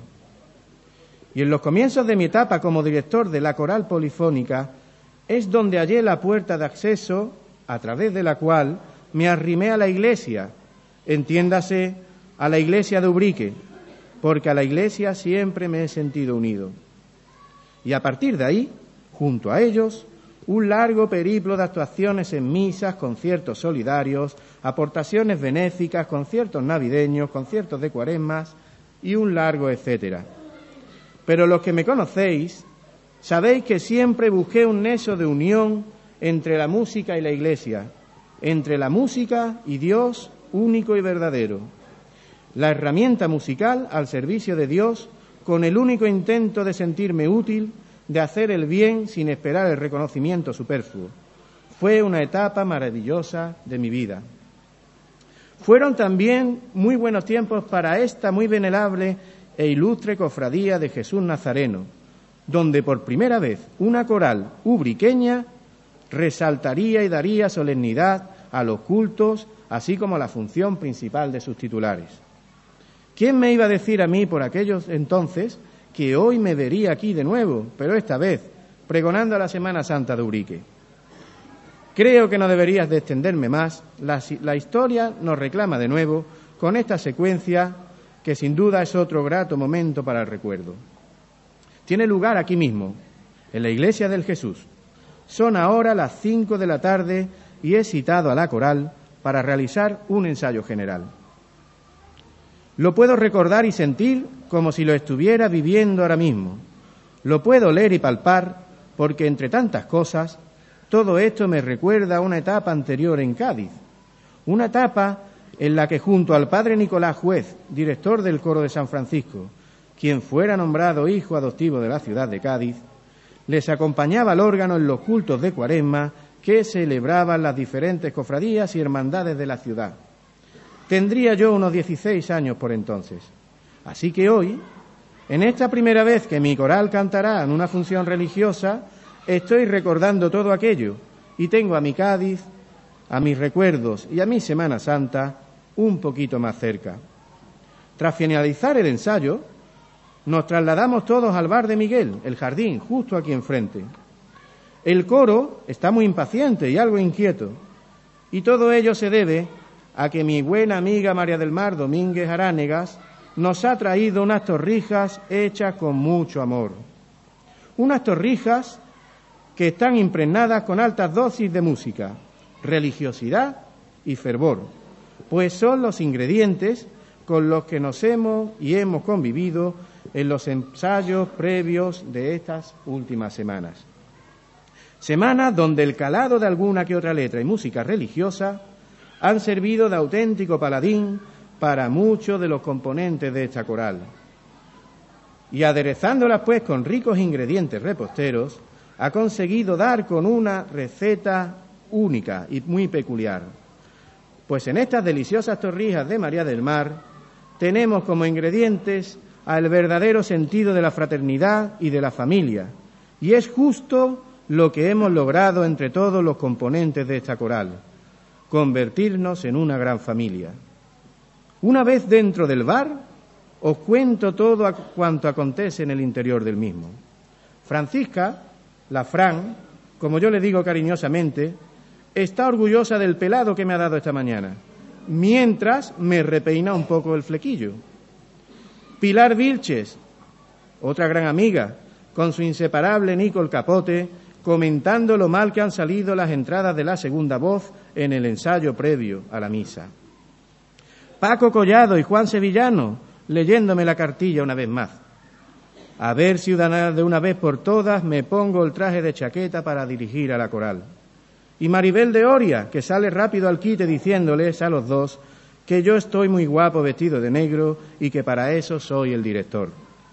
Y en los comienzos de mi etapa como director de la coral polifónica es donde hallé la puerta de acceso a través de la cual me arrimé a la iglesia, entiéndase, a la iglesia de Ubrique, porque a la iglesia siempre me he sentido unido. Y a partir de ahí, junto a ellos, un largo periplo de actuaciones en misas, conciertos solidarios, aportaciones benéficas, conciertos navideños, conciertos de cuaresmas y un largo etcétera. Pero los que me conocéis sabéis que siempre busqué un nexo de unión entre la música y la iglesia, entre la música y Dios único y verdadero. La herramienta musical al servicio de Dios con el único intento de sentirme útil, de hacer el bien sin esperar el reconocimiento superfluo. Fue una etapa maravillosa de mi vida. Fueron también muy buenos tiempos para esta muy venerable e ilustre cofradía de Jesús Nazareno, donde por primera vez una coral ubriqueña resaltaría y daría solemnidad a los cultos, así como a la función principal de sus titulares. ¿Quién me iba a decir a mí por aquellos entonces que hoy me vería aquí de nuevo, pero esta vez pregonando la Semana Santa de Ubrique? Creo que no deberías de extenderme más. La historia nos reclama de nuevo con esta secuencia que sin duda es otro grato momento para el recuerdo. Tiene lugar aquí mismo, en la Iglesia del Jesús. Son ahora las 5 de la tarde y he citado a la coral para realizar un ensayo general. Lo puedo recordar y sentir como si lo estuviera viviendo ahora mismo. Lo puedo leer y palpar porque, entre tantas cosas, todo esto me recuerda a una etapa anterior en Cádiz. Una etapa en la que junto al padre Nicolás Juez, director del coro de San Francisco, quien fuera nombrado hijo adoptivo de la ciudad de Cádiz, les acompañaba al órgano en los cultos de Cuaresma que celebraban las diferentes cofradías y hermandades de la ciudad. Tendría yo unos 16 años por entonces. Así que hoy, en esta primera vez que mi coral cantará en una función religiosa, estoy recordando todo aquello y tengo a mi Cádiz, a mis recuerdos y a mi Semana Santa un poquito más cerca. Tras finalizar el ensayo, Nos trasladamos todos al bar de Miguel, el jardín, justo aquí enfrente. El coro está muy impaciente y algo inquieto, y todo ello se debe a que mi buena amiga María del Mar Domínguez Aránegas nos ha traído unas torrijas hechas con mucho amor. Unas torrijas que están impregnadas con altas dosis de música, religiosidad y fervor, pues son los ingredientes con los que nos hemos convivido en los ensayos previos de estas últimas semanas. Semanas donde el calado de alguna que otra letra y música religiosa han servido de auténtico paladín para muchos de los componentes de esta coral. Y aderezándolas pues con ricos ingredientes reposteros, ha conseguido dar con una receta única y muy peculiar. Pues en estas deliciosas torrijas de María del Mar tenemos como ingredientes al verdadero sentido de la fraternidad y de la familia, y es justo lo que hemos logrado entre todos los componentes de esta coral, convertirnos en una gran familia. Una vez dentro del bar, os cuento todo cuanto acontece en el interior del mismo. Francisca, la Fran, como yo le digo cariñosamente, está orgullosa del pelado que me ha dado esta mañana, mientras me repeina un poco el flequillo. Pilar Vilches, otra gran amiga, con su inseparable Nicole Capote, comentando lo mal que han salido las entradas de la segunda voz en el ensayo previo a la misa. Paco Collado y Juan Sevillano, leyéndome la cartilla una vez más. A ver si de una vez por todas me pongo el traje de chaqueta para dirigir a la coral. Y Maribel de Oria, que sale rápido al quite diciéndoles a los dos que yo estoy muy guapo vestido de negro y que para eso soy el director.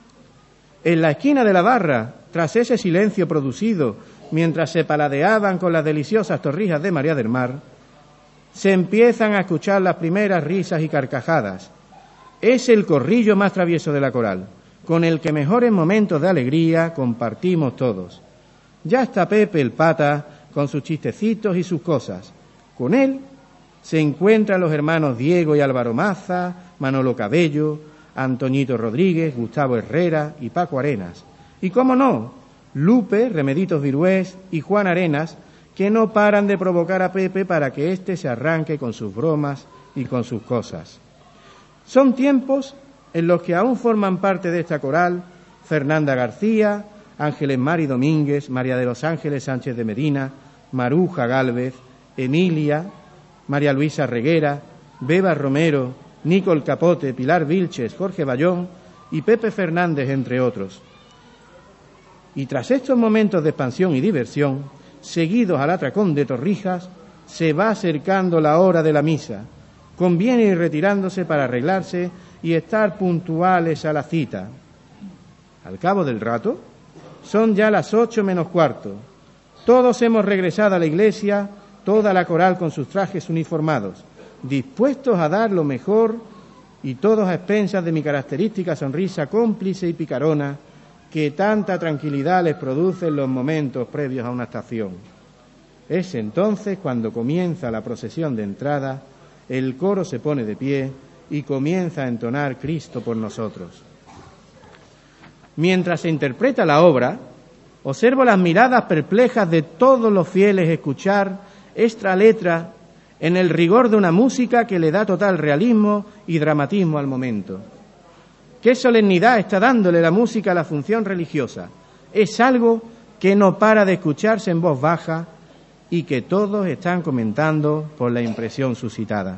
En la esquina de la barra, tras ese silencio producido mientras se paladeaban con las deliciosas torrijas de María del Mar, se empiezan a escuchar las primeras risas y carcajadas. Es el corrillo más travieso de la coral, con el que mejores momentos de alegría compartimos todos. Ya está Pepe el Pata con sus chistecitos y sus cosas. Con él se encuentran los hermanos Diego y Álvaro Maza, Manolo Cabello, Antoñito Rodríguez, Gustavo Herrera y Paco Arenas. Y cómo no, Lupe, Remeditos Virués y Juan Arenas, que no paran de provocar a Pepe para que éste se arranque con sus bromas y con sus cosas. Son tiempos en los que aún forman parte de esta coral Fernanda García, Ángeles Mari Domínguez, María de los Ángeles Sánchez de Medina, Maruja Gálvez, Emilia, María Luisa Reguera, Beba Romero, Nicole Capote, Pilar Vilches, Jorge Bayón y Pepe Fernández, entre otros. Y tras estos momentos de expansión y diversión, seguidos al atracón de torrijas, se va acercando la hora de la misa. Conviene ir retirándose para arreglarse y estar puntuales a la cita. Al cabo del rato, son ya las 8 menos cuarto. Todos hemos regresado a la iglesia, toda la coral con sus trajes uniformados, dispuestos a dar lo mejor y todos a expensas de mi característica sonrisa cómplice y picarona que tanta tranquilidad les produce en los momentos previos a una estación. Es entonces cuando comienza la procesión de entrada, el coro se pone de pie y comienza a entonar Cristo por nosotros. Mientras se interpreta la obra, observo las miradas perplejas de todos los fieles escuchar esta letra en el rigor de una música que le da total realismo y dramatismo al momento. ¿Qué solemnidad está dándole la música a la función religiosa? Es algo que no para de escucharse en voz baja y que todos están comentando por la impresión suscitada.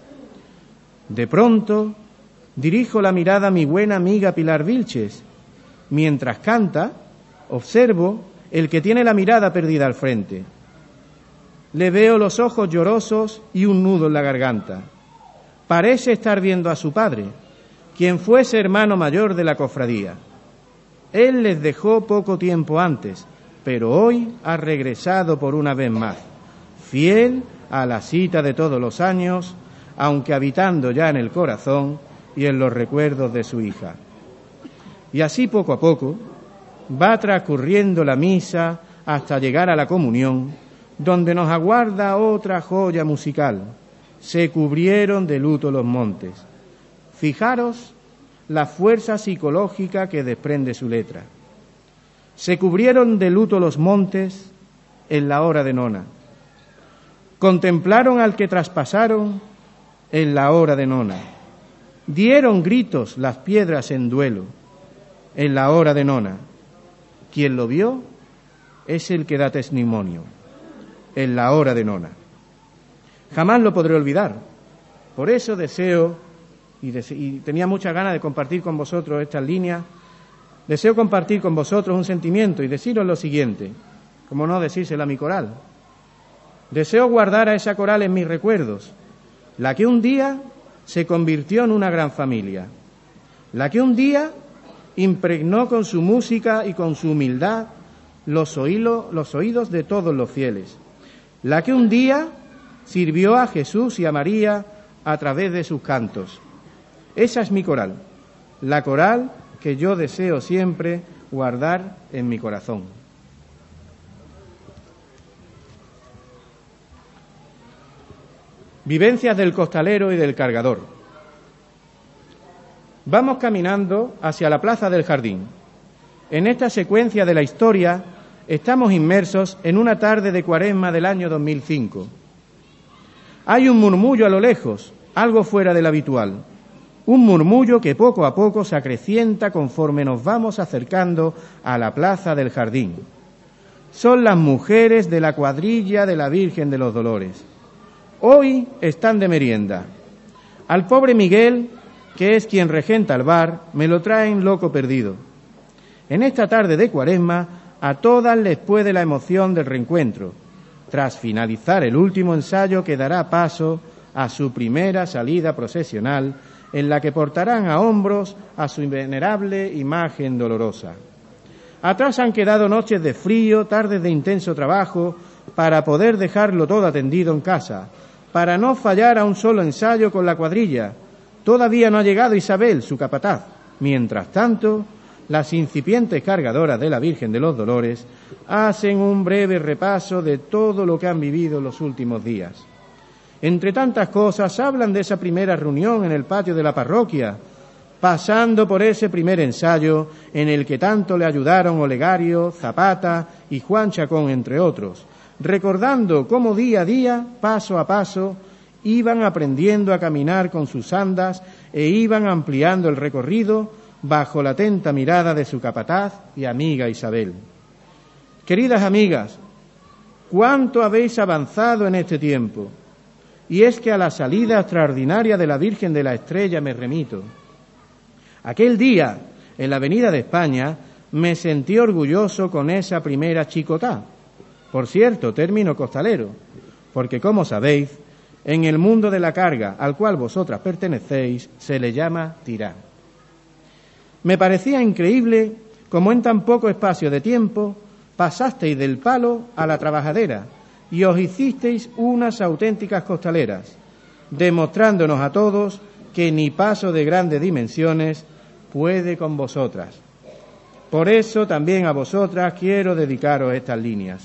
De pronto, dirijo la mirada a mi buena amiga Pilar Vilches. Mientras canta, observo el que tiene la mirada perdida al frente. Le veo los ojos llorosos y un nudo en la garganta. Parece estar viendo a su padre, quien fuese hermano mayor de la cofradía. Él les dejó poco tiempo antes, pero hoy ha regresado por una vez más, fiel a la cita de todos los años, aunque habitando ya en el corazón y en los recuerdos de su hija. Y así poco a poco va transcurriendo la misa hasta llegar a la comunión, donde nos aguarda otra joya musical. Se cubrieron de luto los montes. Fijaros la fuerza psicológica que desprende su letra. Se cubrieron de luto los montes en la hora de nona. Contemplaron al que traspasaron en la hora de nona. Dieron gritos las piedras en duelo en la hora de nona. Quien lo vio es el que da testimonio en la hora de nona. Jamás lo podré olvidar. Por eso deseo, y tenía muchas ganas de compartir con vosotros estas líneas, deseo compartir con vosotros un sentimiento y deciros lo siguiente, como no decírselo a mi coral. Deseo guardar a esa coral en mis recuerdos, la que un día se convirtió en una gran familia, la que un día impregnó con su música y con su humildad los oídos de todos los fieles, la que un día sirvió a Jesús y a María a través de sus cantos. Esa es mi coral, la coral que yo deseo siempre guardar en mi corazón. Vivencias del costalero y del cargador. Vamos caminando hacia la plaza del Jardín. En esta secuencia de la historia estamos inmersos en una tarde de Cuaresma del año 2005. Hay un murmullo a lo lejos, algo fuera del habitual. Un murmullo que poco a poco se acrecienta conforme nos vamos acercando a la plaza del Jardín. Son las mujeres de la cuadrilla de la Virgen de los Dolores. Hoy están de merienda. Al pobre Miguel, que es quien regenta el bar, me lo traen loco perdido. En esta tarde de Cuaresma, a todas les puede la emoción del reencuentro, tras finalizar el último ensayo que dará paso a su primera salida procesional, en la que portarán a hombros a su venerable imagen dolorosa. Atrás han quedado noches de frío, tardes de intenso trabajo, para poder dejarlo todo atendido en casa, para no fallar a un solo ensayo con la cuadrilla. Todavía no ha llegado Isabel, su capataz. Mientras tanto, las incipientes cargadoras de la Virgen de los Dolores hacen un breve repaso de todo lo que han vivido los últimos días. Entre tantas cosas, hablan de esa primera reunión en el patio de la parroquia, pasando por ese primer ensayo en el que tanto le ayudaron Olegario, Zapata y Juan Chacón, entre otros, recordando cómo día a día, paso a paso, iban aprendiendo a caminar con sus andas e iban ampliando el recorrido bajo la atenta mirada de su capataz y amiga Isabel. Queridas amigas, ¿cuánto habéis avanzado en este tiempo? Y es que a la salida extraordinaria de la Virgen de la Estrella me remito. Aquel día, en la Avenida de España, me sentí orgulloso con esa primera chicotá. Por cierto, término costalero, porque como sabéis, en el mundo de la carga al cual vosotras pertenecéis, se le llama tirán. Me parecía increíble cómo en tan poco espacio de tiempo pasasteis del palo a la trabajadera y os hicisteis unas auténticas costaleras, demostrándonos a todos que ni paso de grandes dimensiones puede con vosotras. Por eso también a vosotras quiero dedicaros estas líneas.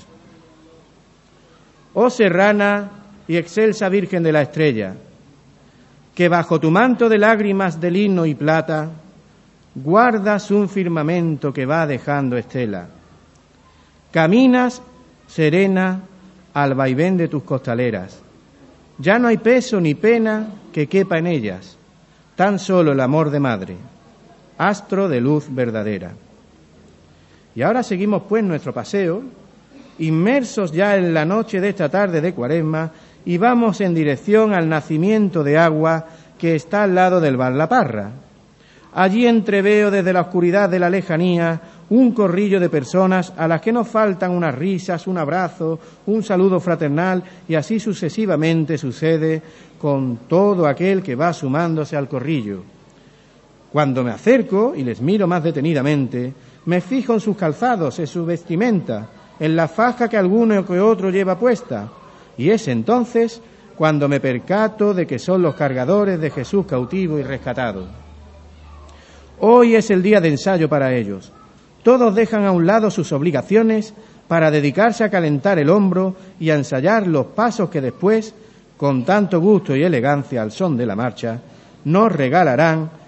Oh serrana y excelsa Virgen de la Estrella, que bajo tu manto de lágrimas de lino y plata guardas un firmamento que va dejando estela. Caminas serena al vaivén de tus costaleras. Ya no hay peso ni pena que quepa en ellas, tan solo el amor de madre, astro de luz verdadera. Y ahora seguimos pues nuestro paseo, inmersos ya en la noche de esta tarde de Cuaresma, y vamos en dirección al nacimiento de agua que está al lado del bar La Parra. Allí entreveo desde la oscuridad de la lejanía un corrillo de personas a las que no faltan unas risas, un abrazo, un saludo fraternal, y así sucesivamente sucede con todo aquel que va sumándose al corrillo. Cuando me acerco y les miro más detenidamente, me fijo en sus calzados, en su vestimenta, en la faja que alguno que otro lleva puesta, y es entonces cuando me percato de que son los cargadores de Jesús cautivo y rescatado. Hoy es el día de ensayo para ellos. Todos dejan a un lado sus obligaciones para dedicarse a calentar el hombro y a ensayar los pasos que después, con tanto gusto y elegancia al son de la marcha, nos regalarán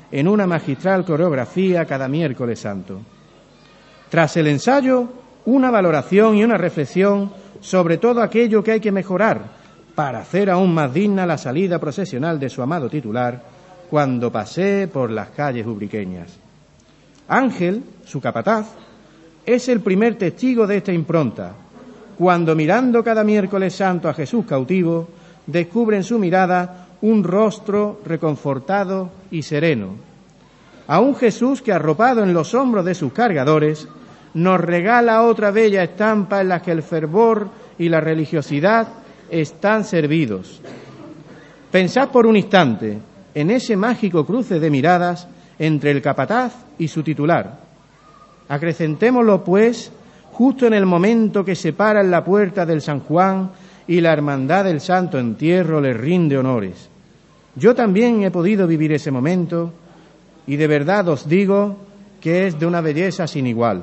en una magistral coreografía cada miércoles santo. Tras el ensayo, una valoración y una reflexión sobre todo aquello que hay que mejorar para hacer aún más digna la salida procesional de su amado titular cuando pasee por las calles ubriqueñas. Ángel, su capataz, es el primer testigo de esta impronta, cuando mirando cada miércoles santo a Jesús cautivo, descubre en su mirada un rostro reconfortado y sereno, a un Jesús que, arropado en los hombros de sus cargadores, nos regala otra bella estampa en la que el fervor y la religiosidad están servidos. Pensad por un instante en ese mágico cruce de miradas entre el capataz y su titular. Acrecentémoslo, pues, justo en el momento que separa en la puerta del San Juan y la hermandad del Santo Entierro le rinde honores. Yo también he podido vivir ese momento y de verdad os digo que es de una belleza sin igual.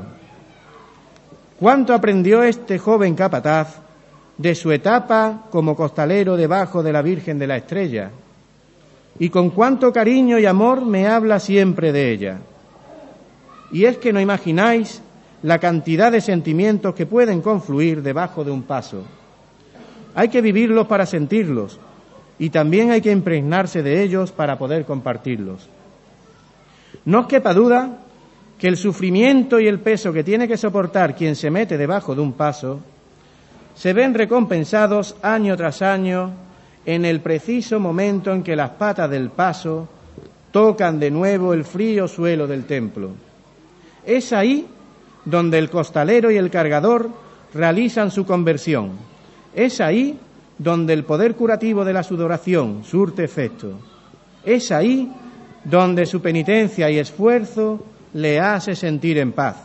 ¿Cuánto aprendió este joven capataz de su etapa como costalero debajo de la Virgen de la Estrella? Y con cuánto cariño y amor me habla siempre de ella. Y es que no imagináis la cantidad de sentimientos que pueden confluir debajo de un paso. Hay que vivirlos para sentirlos y también hay que impregnarse de ellos para poder compartirlos. No os quepa duda que el sufrimiento y el peso que tiene que soportar quien se mete debajo de un paso se ven recompensados año tras año en el preciso momento en que las patas del paso tocan de nuevo el frío suelo del templo. Es ahí donde el costalero y el cargador realizan su conversión. Es ahí donde el poder curativo de la sudoración surte efecto. Es ahí donde su penitencia y esfuerzo le hace sentir en paz.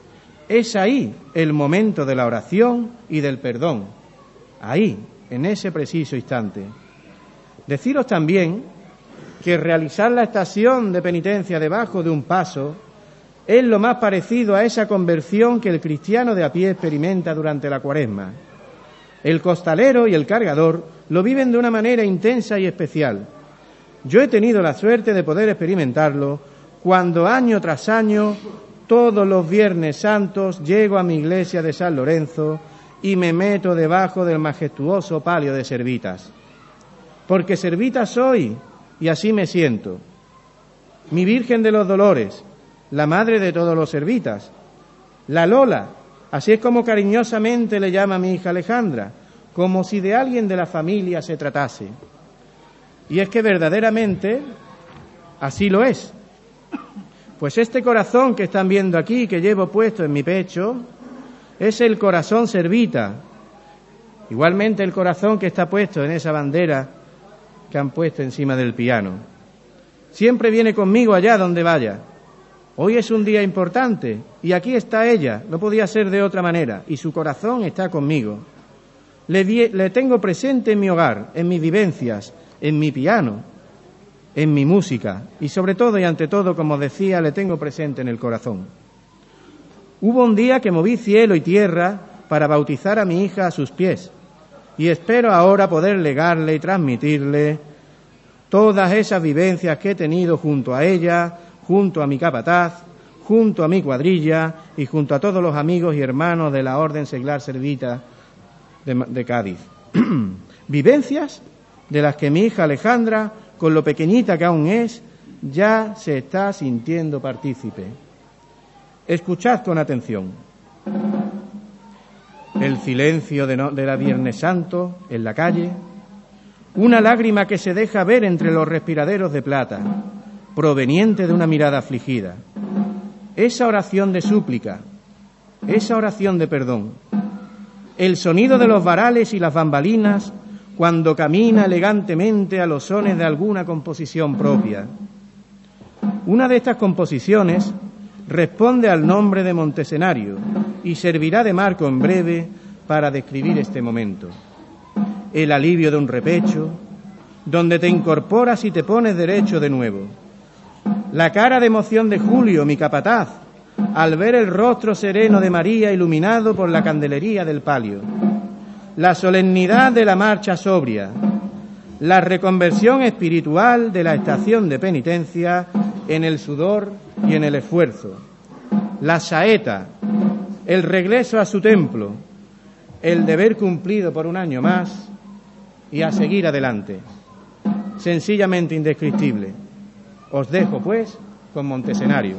Es ahí el momento de la oración y del perdón. Ahí, en ese preciso instante. Deciros también que realizar la estación de penitencia debajo de un paso es lo más parecido a esa conversión que el cristiano de a pie experimenta durante la Cuaresma. El costalero y el cargador lo viven de una manera intensa y especial. Yo he tenido la suerte de poder experimentarlo cuando año tras año, todos los Viernes Santos, llego a mi iglesia de San Lorenzo y me meto debajo del majestuoso palio de Servitas. Porque Servitas soy y así me siento. Mi Virgen de los Dolores, la madre de todos los Servitas. La Lola, así es como cariñosamente le llama a mi hija Alejandra, como si de alguien de la familia se tratase. Y es que verdaderamente así lo es. Pues este corazón que están viendo aquí, que llevo puesto en mi pecho, es el corazón Servita. Igualmente el corazón que está puesto en esa bandera que han puesto encima del piano. Siempre viene conmigo allá donde vaya. Hoy es un día importante y aquí está ella, no podía ser de otra manera, y su corazón está conmigo. Le tengo presente en mi hogar, en mis vivencias, en mi piano, en mi música y sobre todo y ante todo, como decía, le tengo presente en el corazón. Hubo un día que moví cielo y tierra para bautizar a mi hija a sus pies y espero ahora poder legarle y transmitirle todas esas vivencias que he tenido junto a ella, junto a mi capataz, junto a mi cuadrilla y junto a todos los amigos y hermanos de la Orden Seglar Servita de Cádiz. Vivencias de las que mi hija Alejandra, con lo pequeñita que aún es, ya se está sintiendo partícipe. Escuchad con atención. El silencio de la Viernes Santo en la calle, una lágrima que se deja ver entre los respiraderos de plata, proveniente de una mirada afligida. Esa oración de súplica, esa oración de perdón. El sonido de los varales y las bambalinas cuando camina elegantemente a los sones de alguna composición propia. Una de estas composiciones responde al nombre de Montescenario y servirá de marco en breve para describir este momento. El alivio de un repecho, donde te incorporas y te pones derecho de nuevo. La cara de emoción de Julio, mi capataz, al ver el rostro sereno de María iluminado por la candelería del palio. La solemnidad de la marcha sobria, la reconversión espiritual de la estación de penitencia en el sudor y en el esfuerzo. La saeta, el regreso a su templo, el deber cumplido por un año más y a seguir adelante. Sencillamente indescriptible. Os dejo, pues, con Montesenario.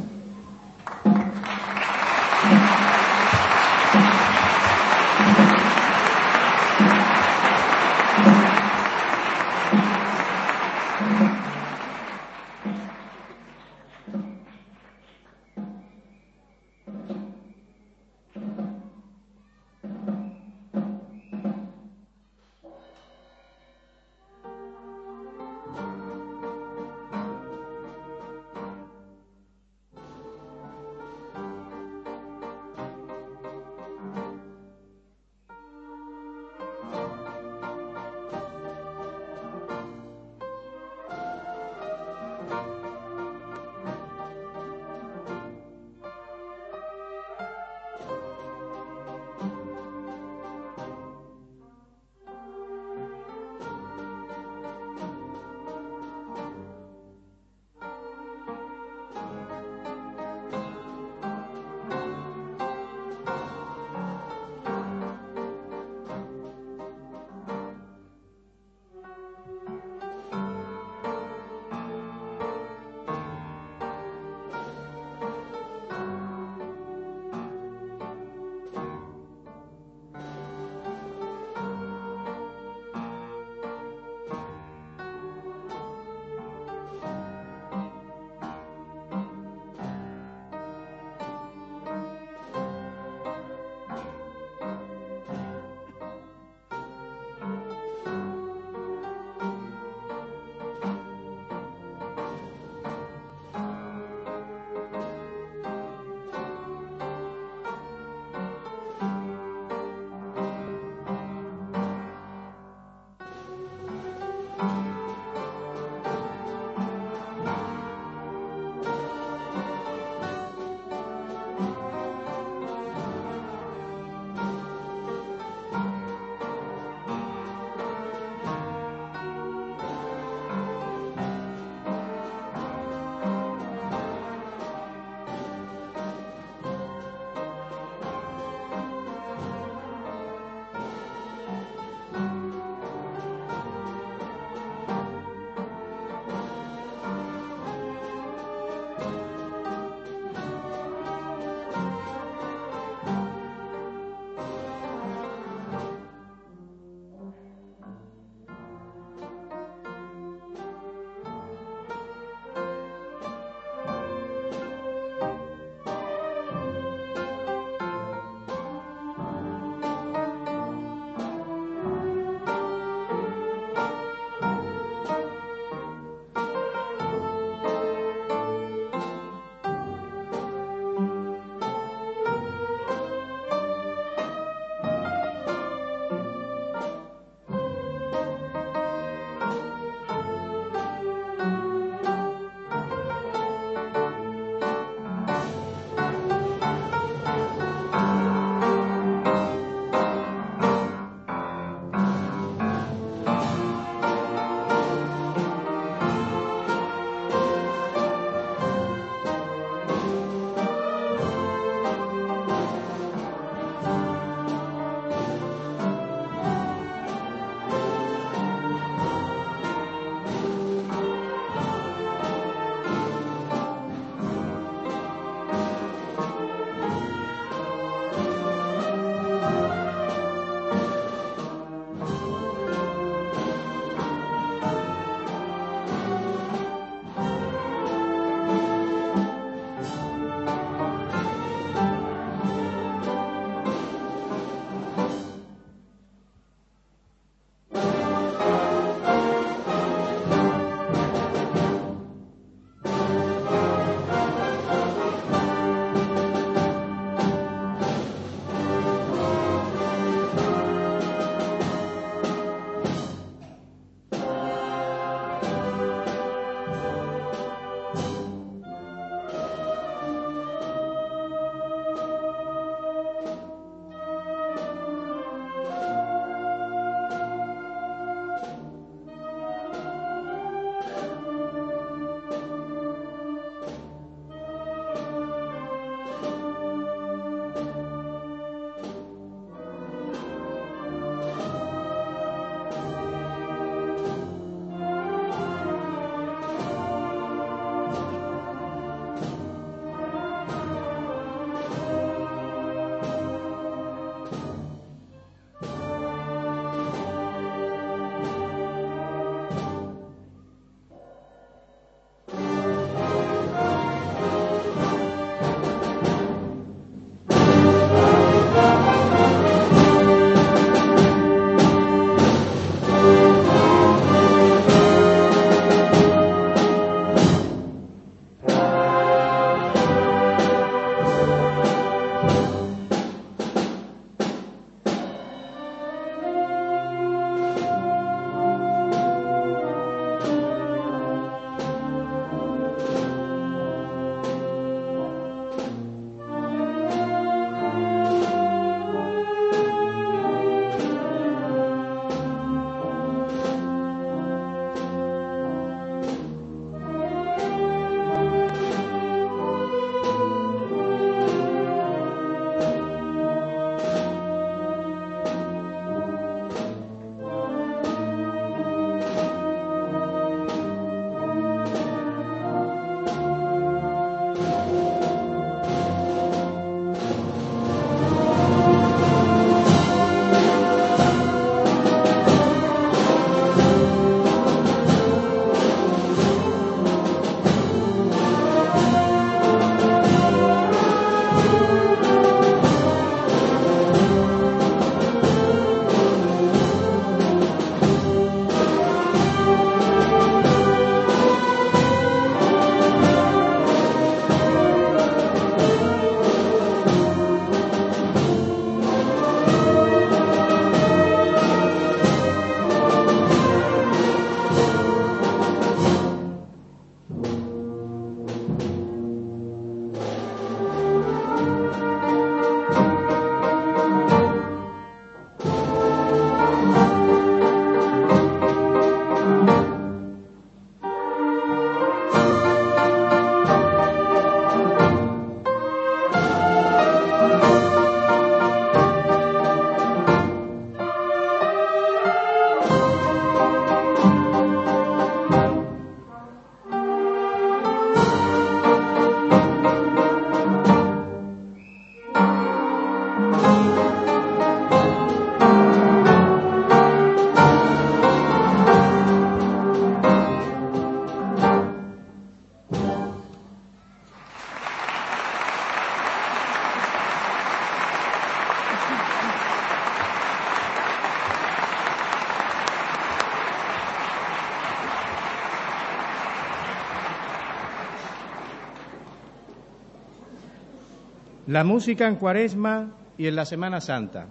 La música en Cuaresma y en la Semana Santa.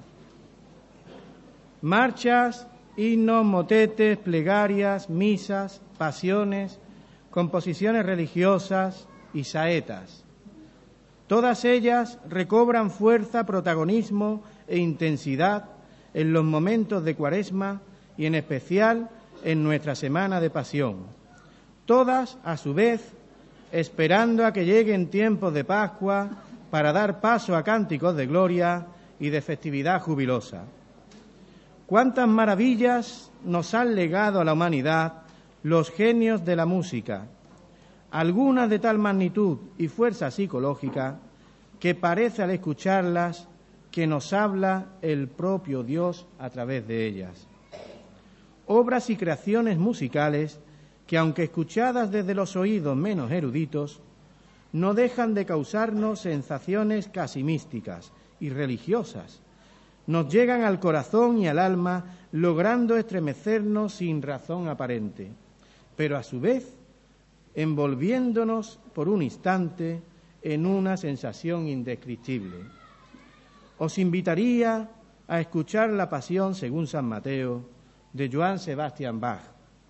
Marchas, himnos, motetes, plegarias, misas, pasiones, composiciones religiosas y saetas. Todas ellas recobran fuerza, protagonismo e intensidad en los momentos de Cuaresma y en especial en nuestra Semana de Pasión. Todas, a su vez, esperando a que lleguen tiempos de Pascua para dar paso a cánticos de gloria y de festividad jubilosa. Cuántas maravillas nos han legado a la humanidad los genios de la música, algunas de tal magnitud y fuerza psicológica que parece al escucharlas que nos habla el propio Dios a través de ellas. Obras y creaciones musicales que, aunque escuchadas desde los oídos menos eruditos, no dejan de causarnos sensaciones casi místicas y religiosas. Nos llegan al corazón y al alma, logrando estremecernos sin razón aparente, pero a su vez envolviéndonos por un instante en una sensación indescriptible. Os invitaría a escuchar la Pasión según San Mateo de Johann Sebastian Bach.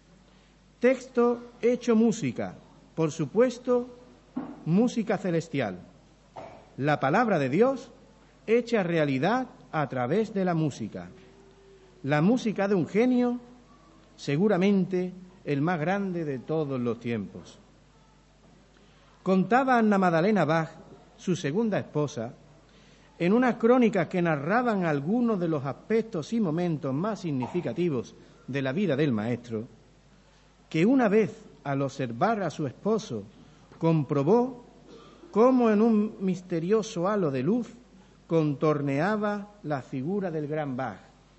Texto hecho música, por supuesto, música celestial. La palabra de Dios hecha realidad a través de la música. La música de un genio, seguramente el más grande de todos los tiempos. Contaba Anna Magdalena Bach, su segunda esposa, en unas crónicas que narraban algunos de los aspectos y momentos más significativos de la vida del maestro, que una vez, al observar a su esposo, comprobó cómo en un misterioso halo de luz contorneaba la figura del gran Bach.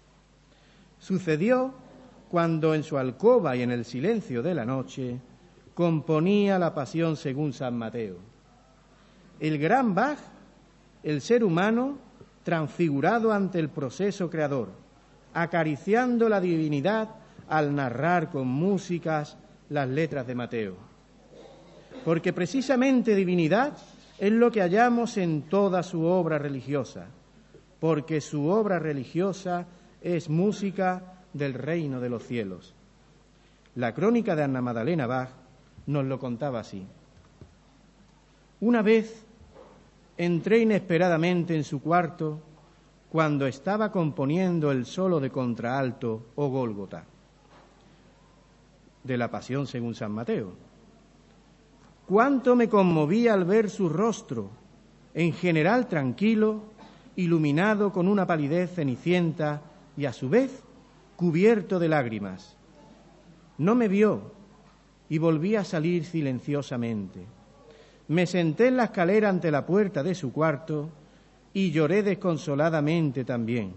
Sucedió cuando en su alcoba y en el silencio de la noche componía la Pasión según San Mateo. El gran Bach, el ser humano transfigurado ante el proceso creador, acariciando la divinidad al narrar con músicas las letras de Mateo. Porque precisamente divinidad es lo que hallamos en toda su obra religiosa, porque su obra religiosa es música del reino de los cielos. La crónica de Anna Magdalena Bach nos lo contaba así. Una vez entré inesperadamente en su cuarto cuando estaba componiendo el solo de contralto o Gólgota de la Pasión según San Mateo. Cuánto me conmovía al ver su rostro, en general tranquilo, iluminado con una palidez cenicienta y a su vez cubierto de lágrimas. No me vio y volví a salir silenciosamente. Me senté en la escalera ante la puerta de su cuarto y lloré desconsoladamente también.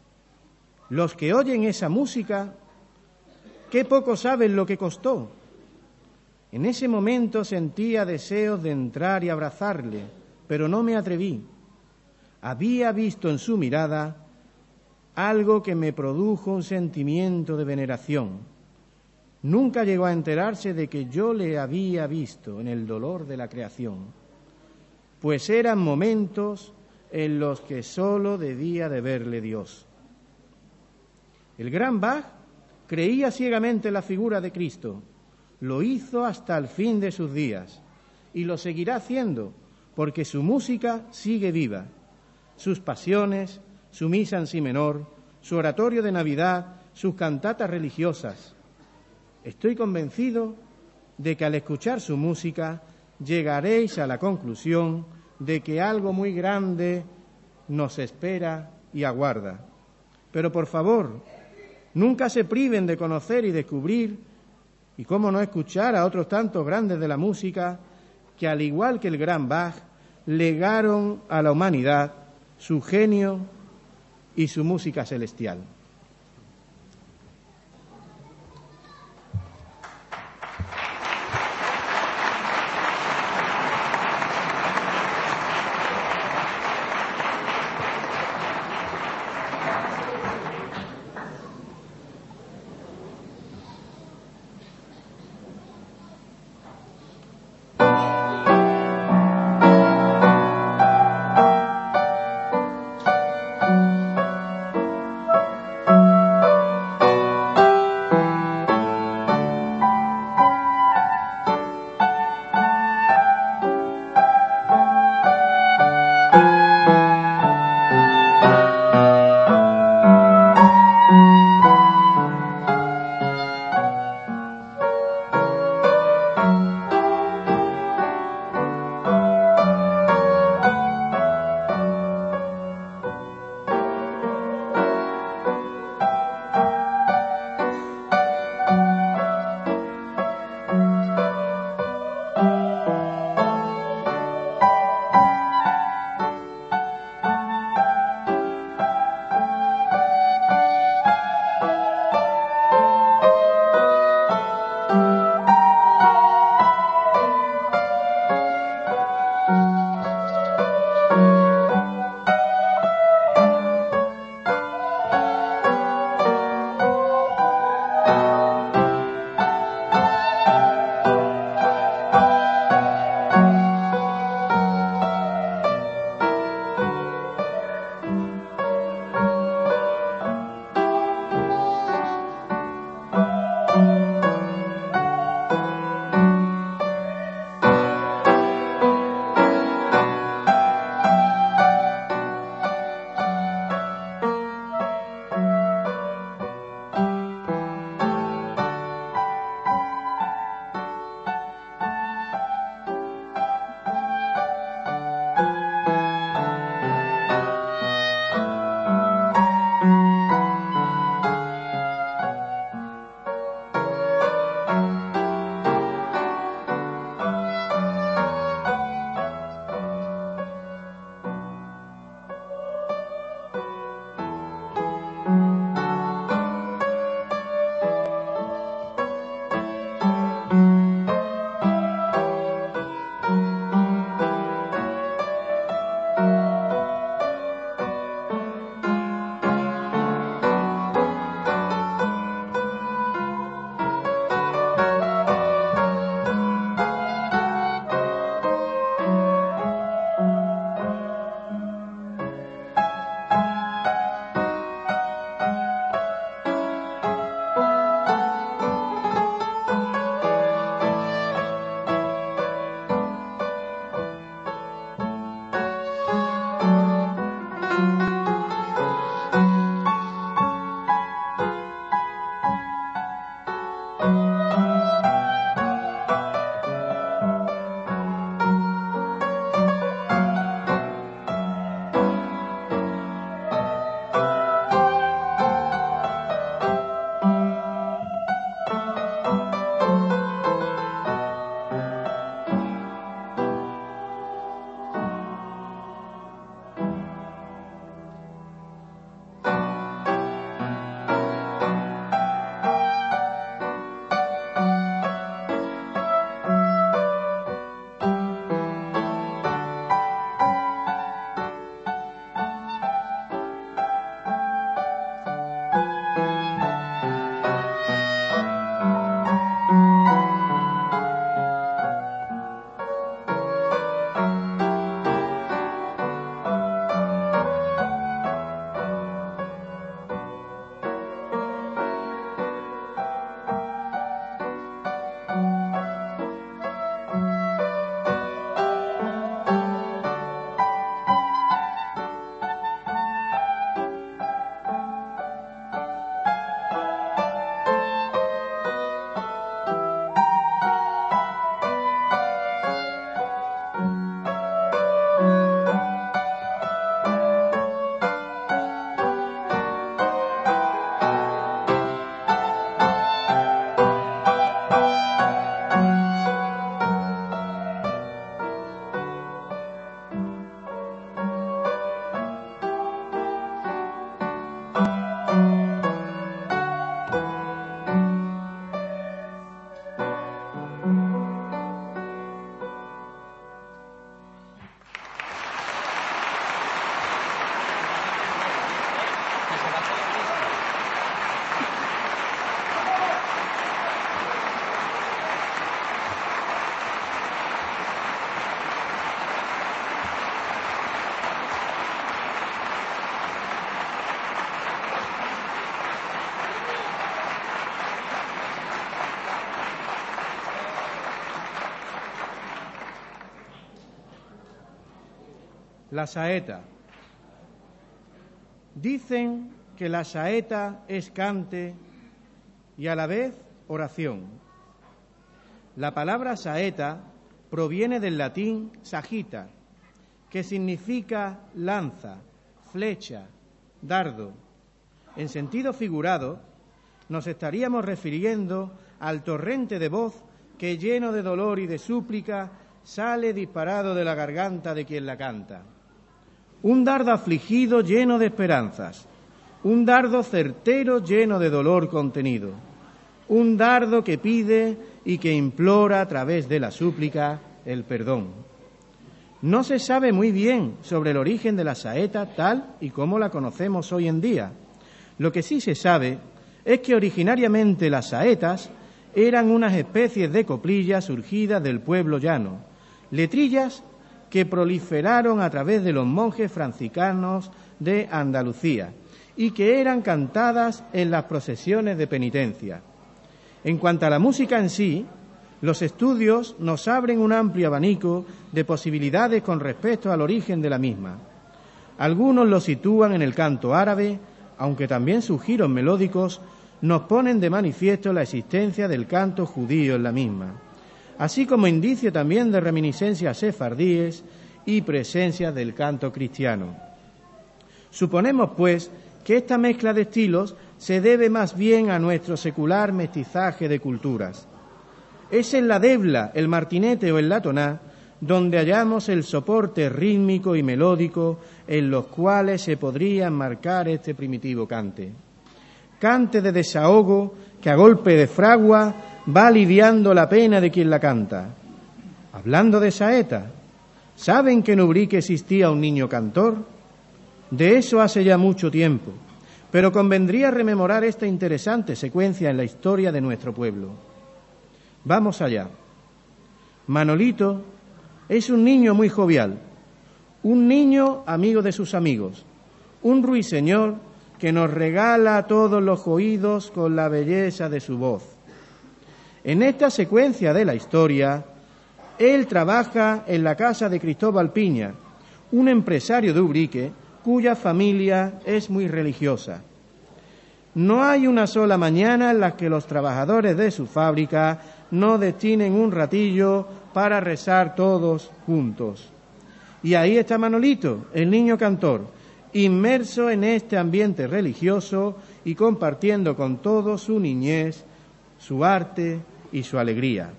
Los que oyen esa música, qué poco saben lo que costó. En ese momento sentía deseos de entrar y abrazarle, pero no me atreví. Había visto en su mirada algo que me produjo un sentimiento de veneración. Nunca llegó a enterarse de que yo le había visto en el dolor de la creación, pues eran momentos en los que sólo debía de verle Dios. El gran Bach creía ciegamente en la figura de Cristo, lo hizo hasta el fin de sus días y lo seguirá haciendo porque su música sigue viva, sus pasiones, su misa en si menor, su oratorio de Navidad, sus cantatas religiosas. Estoy convencido de que al escuchar su música llegaréis a la conclusión de que algo muy grande nos espera y aguarda. Pero por favor, nunca se priven de conocer y descubrir, y cómo no escuchar a otros tantos grandes de la música que, al igual que el gran Bach, legaron a la humanidad su genio y su música celestial. La saeta. Dicen que la saeta es cante y a la vez oración. La palabra saeta proviene del latín sagita, que significa lanza, flecha, dardo. En sentido figurado, nos estaríamos refiriendo al torrente de voz que, lleno de dolor y de súplica, sale disparado de la garganta de quien la canta. Un dardo afligido lleno de esperanzas, un dardo certero lleno de dolor contenido, un dardo que pide y que implora a través de la súplica el perdón. No se sabe muy bien sobre el origen de la saeta tal y como la conocemos hoy en día. Lo que sí se sabe es que originariamente las saetas eran unas especies de coplillas surgidas del pueblo llano, letrillas que proliferaron a través de los monjes franciscanos de Andalucía y que eran cantadas en las procesiones de penitencia. En cuanto a la música en sí, los estudios nos abren un amplio abanico de posibilidades con respecto al origen de la misma. Algunos lo sitúan en el canto árabe, aunque también sus giros melódicos nos ponen de manifiesto la existencia del canto judío en la misma, así como indicio también de reminiscencias sefardíes y presencia del canto cristiano. Suponemos, pues, que esta mezcla de estilos se debe más bien a nuestro secular mestizaje de culturas. Es en la debla, el martinete o el la toná donde hallamos el soporte rítmico y melódico en los cuales se podría enmarcar este primitivo cante. Cante de desahogo que a golpe de fragua va aliviando la pena de quien la canta. Hablando de saeta, ¿saben que en Ubrique existía un niño cantor? De eso hace ya mucho tiempo, pero convendría rememorar esta interesante secuencia en la historia de nuestro pueblo. Vamos allá. Manolito es un niño muy jovial, un niño amigo de sus amigos, un ruiseñor que nos regala a todos los oídos con la belleza de su voz. En esta secuencia de la historia, él trabaja en la casa de Cristóbal Piña, un empresario de Ubrique cuya familia es muy religiosa. No hay una sola mañana en la que los trabajadores de su fábrica no destinen un ratillo para rezar todos juntos. Y ahí está Manolito, el niño cantor, inmerso en este ambiente religioso y compartiendo con todos su niñez, su arte y su alegría.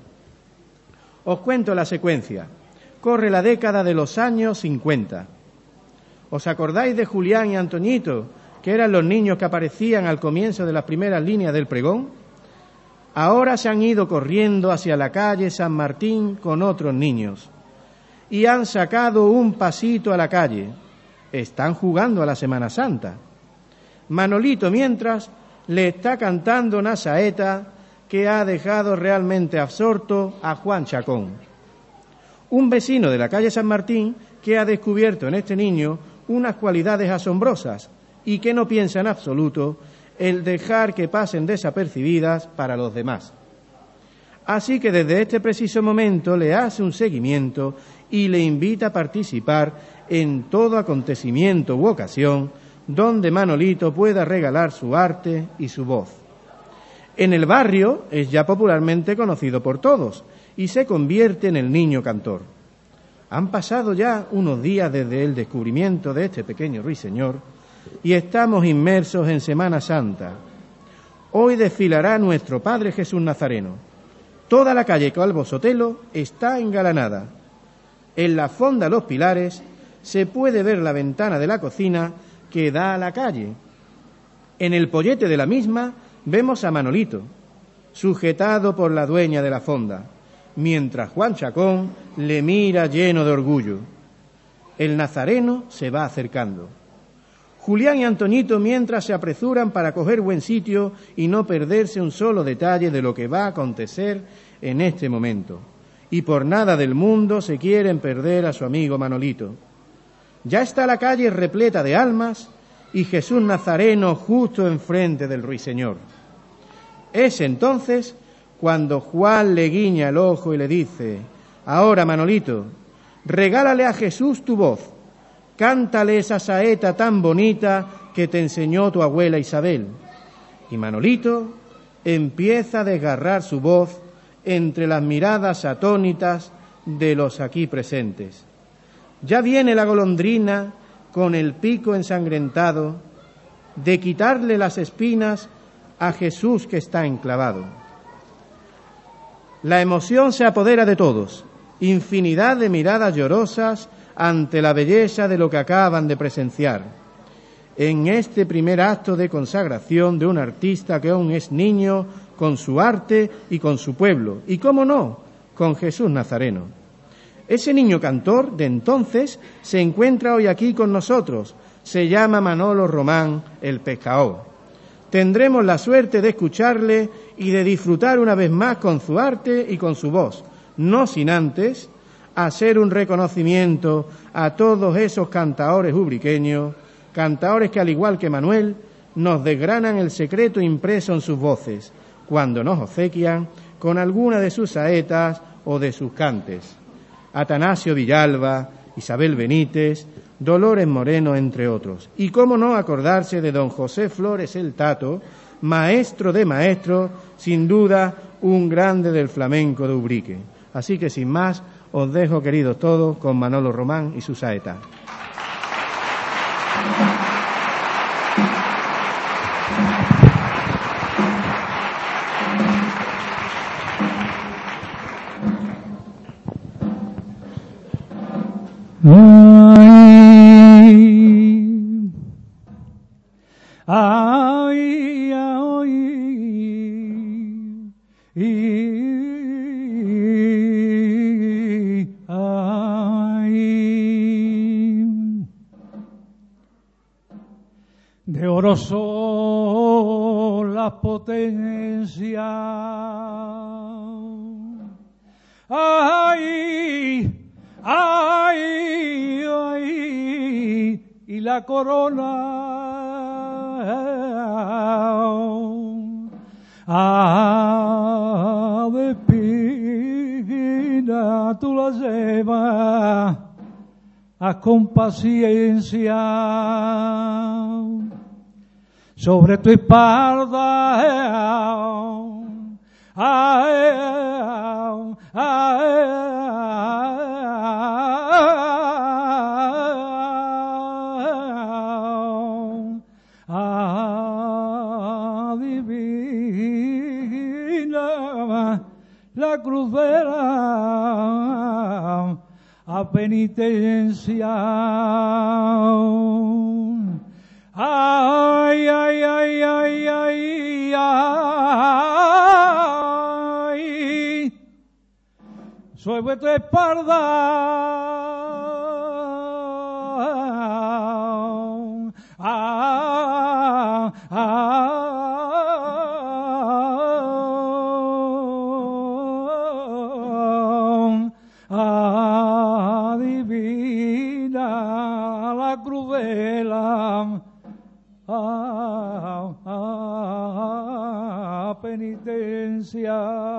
Os cuento la secuencia. Corre la década de los años 50. ¿Os acordáis de Julián y Antoñito, que eran los niños que aparecían al comienzo de las primeras líneas del pregón? Ahora se han ido corriendo hacia la calle San Martín con otros niños y han sacado un pasito a la calle. Están jugando a la Semana Santa. Manolito, mientras, le está cantando una saeta que ha dejado realmente absorto a Juan Chacón, un vecino de la calle San Martín que ha descubierto en este niño unas cualidades asombrosas y que no piensa en absoluto el dejar que pasen desapercibidas para los demás. Así que desde este preciso momento le hace un seguimiento y le invita a participar en todo acontecimiento u ocasión donde Manolito pueda regalar su arte y su voz. En el barrio es ya popularmente conocido por todos y se convierte en el niño cantor. Han pasado ya unos días desde el descubrimiento de este pequeño ruiseñor y estamos inmersos en Semana Santa. Hoy desfilará nuestro Padre Jesús Nazareno. Toda la calle Calvo Sotelo está engalanada. En la fonda Los Pilares se puede ver la ventana de la cocina que da a la calle. En el pollete de la misma vemos a Manolito, sujetado por la dueña de la fonda, mientras Juan Chacón le mira lleno de orgullo. El nazareno se va acercando. Julián y Antoñito mientras se apresuran para coger buen sitio y no perderse un solo detalle de lo que va a acontecer en este momento. Y por nada del mundo se quieren perder a su amigo Manolito. Ya está la calle repleta de almas y Jesús Nazareno justo enfrente del ruiseñor. Es entonces cuando Juan le guiña el ojo y le dice: ahora, Manolito, regálale a Jesús tu voz, cántale esa saeta tan bonita que te enseñó tu abuela Isabel. Y Manolito empieza a desgarrar su voz entre las miradas atónitas de los aquí presentes. Ya viene la golondrina con el pico ensangrentado de quitarle las espinas a Jesús que está enclavado. La emoción se apodera de todos, infinidad de miradas llorosas ante la belleza de lo que acaban de presenciar en este primer acto de consagración de un artista que aún es niño con su arte y con su pueblo, y cómo no, con Jesús Nazareno. Ese niño cantor de entonces se encuentra hoy aquí con nosotros, se llama Manolo Román el Pescaó. Tendremos la suerte de escucharle y de disfrutar una vez más con su arte y con su voz, no sin antes hacer un reconocimiento a todos esos cantaores ubriqueños, cantaores que al igual que Manuel nos desgranan el secreto impreso en sus voces cuando nos obsequian con alguna de sus saetas o de sus cantes. Atanasio Villalba, Isabel Benítez, Dolores Moreno, entre otros. Y cómo no acordarse de don José Flores el Tato, maestro de maestros, sin duda un grande del flamenco de Ubrique. Así que sin más, os dejo, queridos todos, con Manolo Román y su saeta. De oro son las potencias, ay, ay, ay, y la corona, de espina tú la llevas con paciencia. Sobre tu espalda, divina la cruz de la penitencia. Ay, ay, ay, ay, ay, ay, sobre tu espalda, divina la cruz de la penitencia.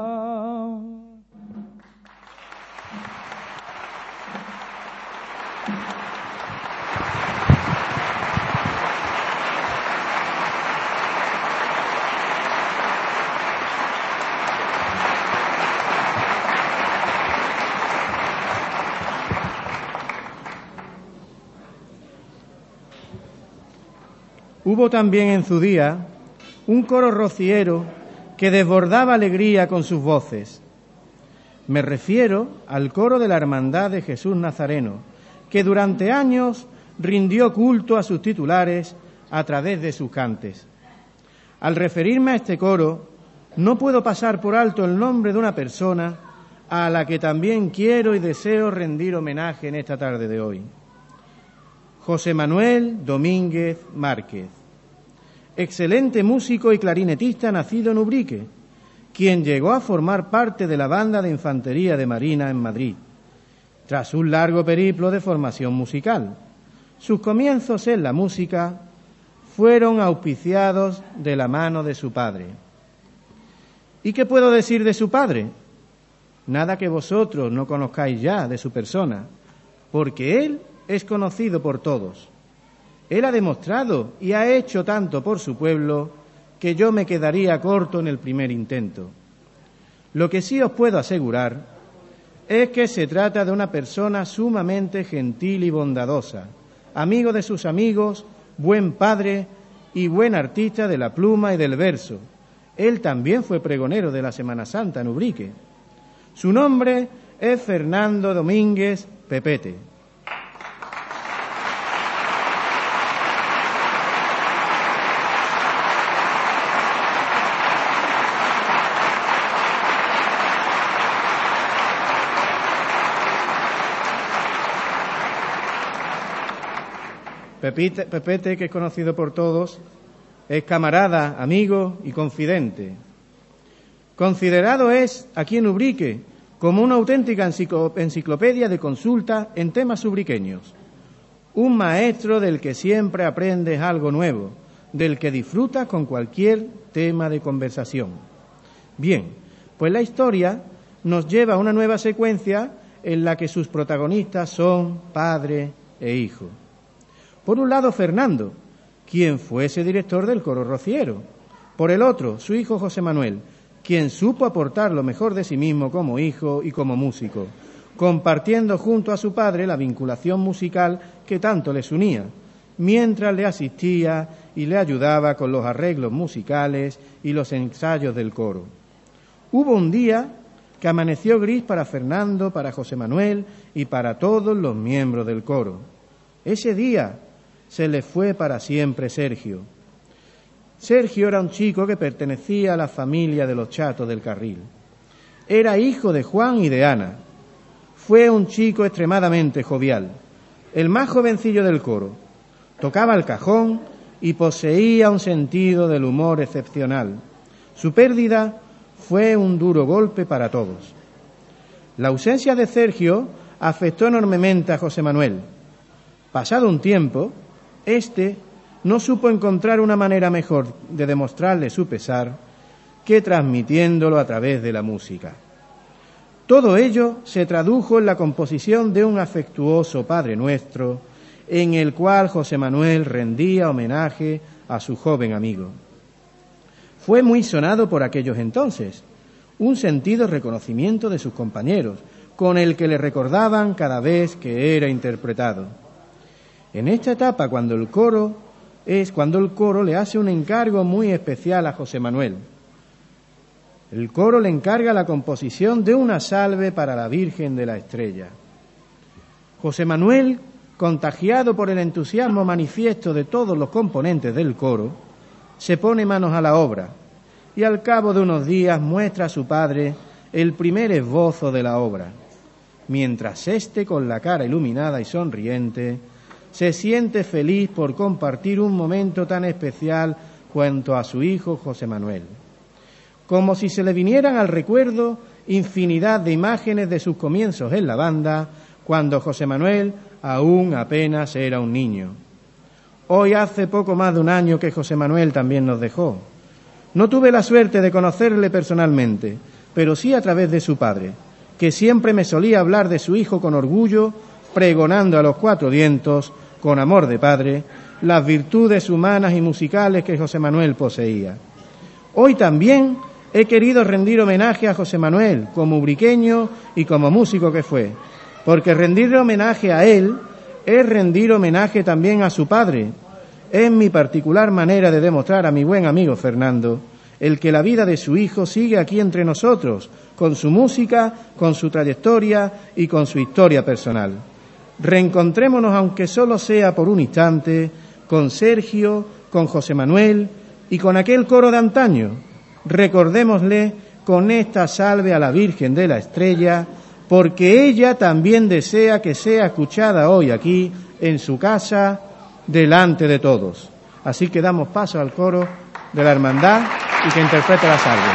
Hubo también en su día un coro rociero que desbordaba alegría con sus voces. Me refiero al coro de la Hermandad de Jesús Nazareno, que durante años rindió culto a sus titulares a través de sus cantes. Al referirme a este coro, no puedo pasar por alto el nombre de una persona a la que también quiero y deseo rendir homenaje en esta tarde de hoy. José Manuel Domínguez Márquez, excelente músico y clarinetista nacido en Ubrique, quien llegó a formar parte de la banda de infantería de Marina en Madrid, tras un largo periplo de formación musical. Sus comienzos en la música fueron auspiciados de la mano de su padre. ¿Y qué puedo decir de su padre? Nada que vosotros no conozcáis ya de su persona, porque él es conocido por todos. Él ha demostrado y ha hecho tanto por su pueblo que yo me quedaría corto en el primer intento. Lo que sí os puedo asegurar es que se trata de una persona sumamente gentil y bondadosa, amigo de sus amigos, buen padre y buen artista de la pluma y del verso. Él también fue pregonero de la Semana Santa en Ubrique. Su nombre es Fernando Domínguez Pepete. Pepete, que es conocido por todos, es camarada, amigo y confidente. Considerado es, aquí en Ubrique, como una auténtica enciclopedia de consulta en temas ubriqueños. Un maestro del que siempre aprendes algo nuevo, del que disfrutas con cualquier tema de conversación. Bien, pues la historia nos lleva a una nueva secuencia en la que sus protagonistas son padre e hijo. Por un lado, Fernando, quien fuese director del coro rociero. Por el otro, su hijo José Manuel, quien supo aportar lo mejor de sí mismo como hijo y como músico, compartiendo junto a su padre la vinculación musical que tanto les unía, mientras le asistía y le ayudaba con los arreglos musicales y los ensayos del coro. Hubo un día que amaneció gris para Fernando, para José Manuel y para todos los miembros del coro. Ese día se le fue para siempre Sergio. Sergio era un chico que pertenecía a la familia de los Chatos del Carril. Era hijo de Juan y de Ana. Fue un chico extremadamente jovial, el más jovencillo del coro. Tocaba el cajón y poseía un sentido del humor excepcional. Su pérdida fue un duro golpe para todos. La ausencia de Sergio afectó enormemente a José Manuel. Pasado un tiempo, este no supo encontrar una manera mejor de demostrarle su pesar que transmitiéndolo a través de la música. Todo ello se tradujo en la composición de un afectuoso Padre Nuestro, en el cual José Manuel rendía homenaje a su joven amigo. Fue muy sonado por aquellos entonces, un sentido reconocimiento de sus compañeros, con el que le recordaban cada vez que era interpretado. En esta etapa, cuando el coro le hace un encargo muy especial a José Manuel. El coro le encarga la composición de una salve para la Virgen de la Estrella. José Manuel, contagiado por el entusiasmo manifiesto de todos los componentes del coro, se pone manos a la obra y al cabo de unos días muestra a su padre el primer esbozo de la obra, mientras éste, con la cara iluminada y sonriente, se siente feliz por compartir un momento tan especial junto a su hijo José Manuel. Como si se le vinieran al recuerdo infinidad de imágenes de sus comienzos en la banda, cuando José Manuel aún apenas era un niño. Hoy hace poco más de un año que José Manuel también nos dejó. No tuve la suerte de conocerle personalmente, pero sí a través de su padre, que siempre me solía hablar de su hijo con orgullo, pregonando a los cuatro vientos, con amor de padre, las virtudes humanas y musicales que José Manuel poseía. Hoy también he querido rendir homenaje a José Manuel, como ubriqueño y como músico que fue, porque rendirle homenaje a él es rendir homenaje también a su padre. Es mi particular manera de demostrar a mi buen amigo Fernando el que la vida de su hijo sigue aquí entre nosotros, con su música, con su trayectoria y con su historia personal. Reencontrémonos, aunque solo sea por un instante, con Sergio, con José Manuel y con aquel coro de antaño. Recordémosle con esta salve a la Virgen de la Estrella, porque ella también desea que sea escuchada hoy aquí, en su casa, delante de todos. Así que damos paso al coro de la Hermandad y que interprete la salve.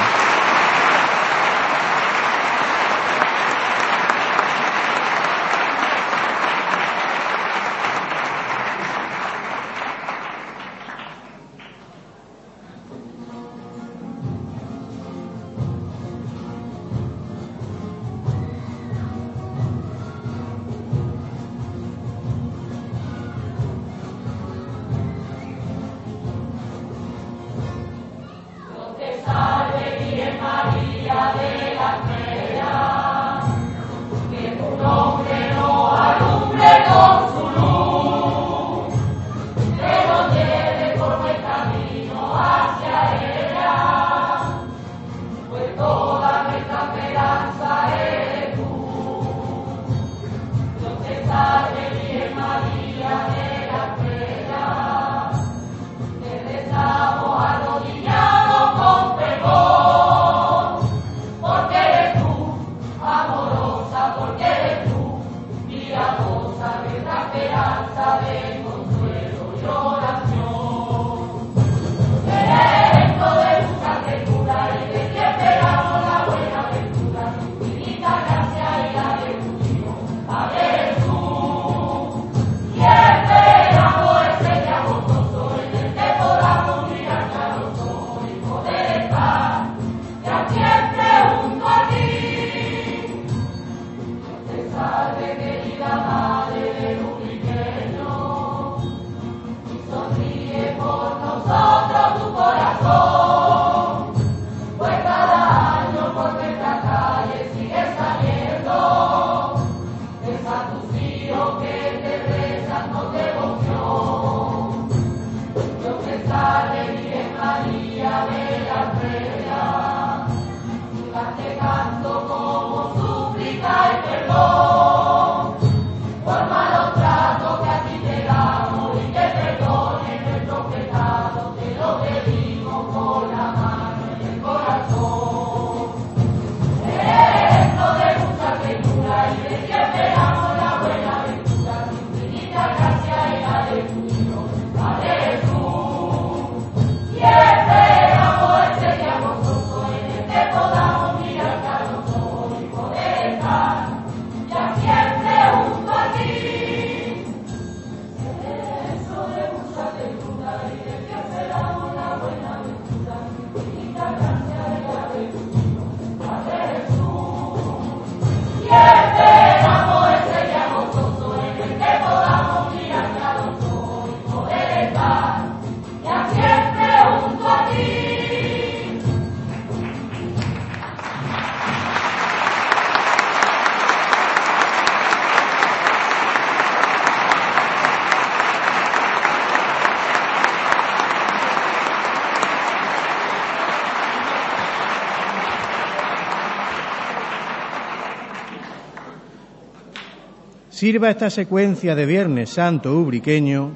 Sirva esta secuencia de Viernes Santo ubriqueño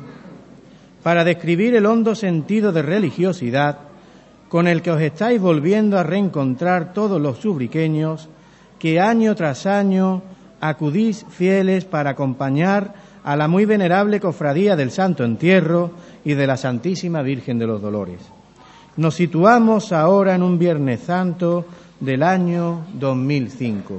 para describir el hondo sentido de religiosidad con el que os estáis volviendo a reencontrar todos los ubriqueños que año tras año acudís fieles para acompañar a la muy venerable cofradía del Santo Entierro y de la Santísima Virgen de los Dolores. Nos situamos ahora en un Viernes Santo del año 2005.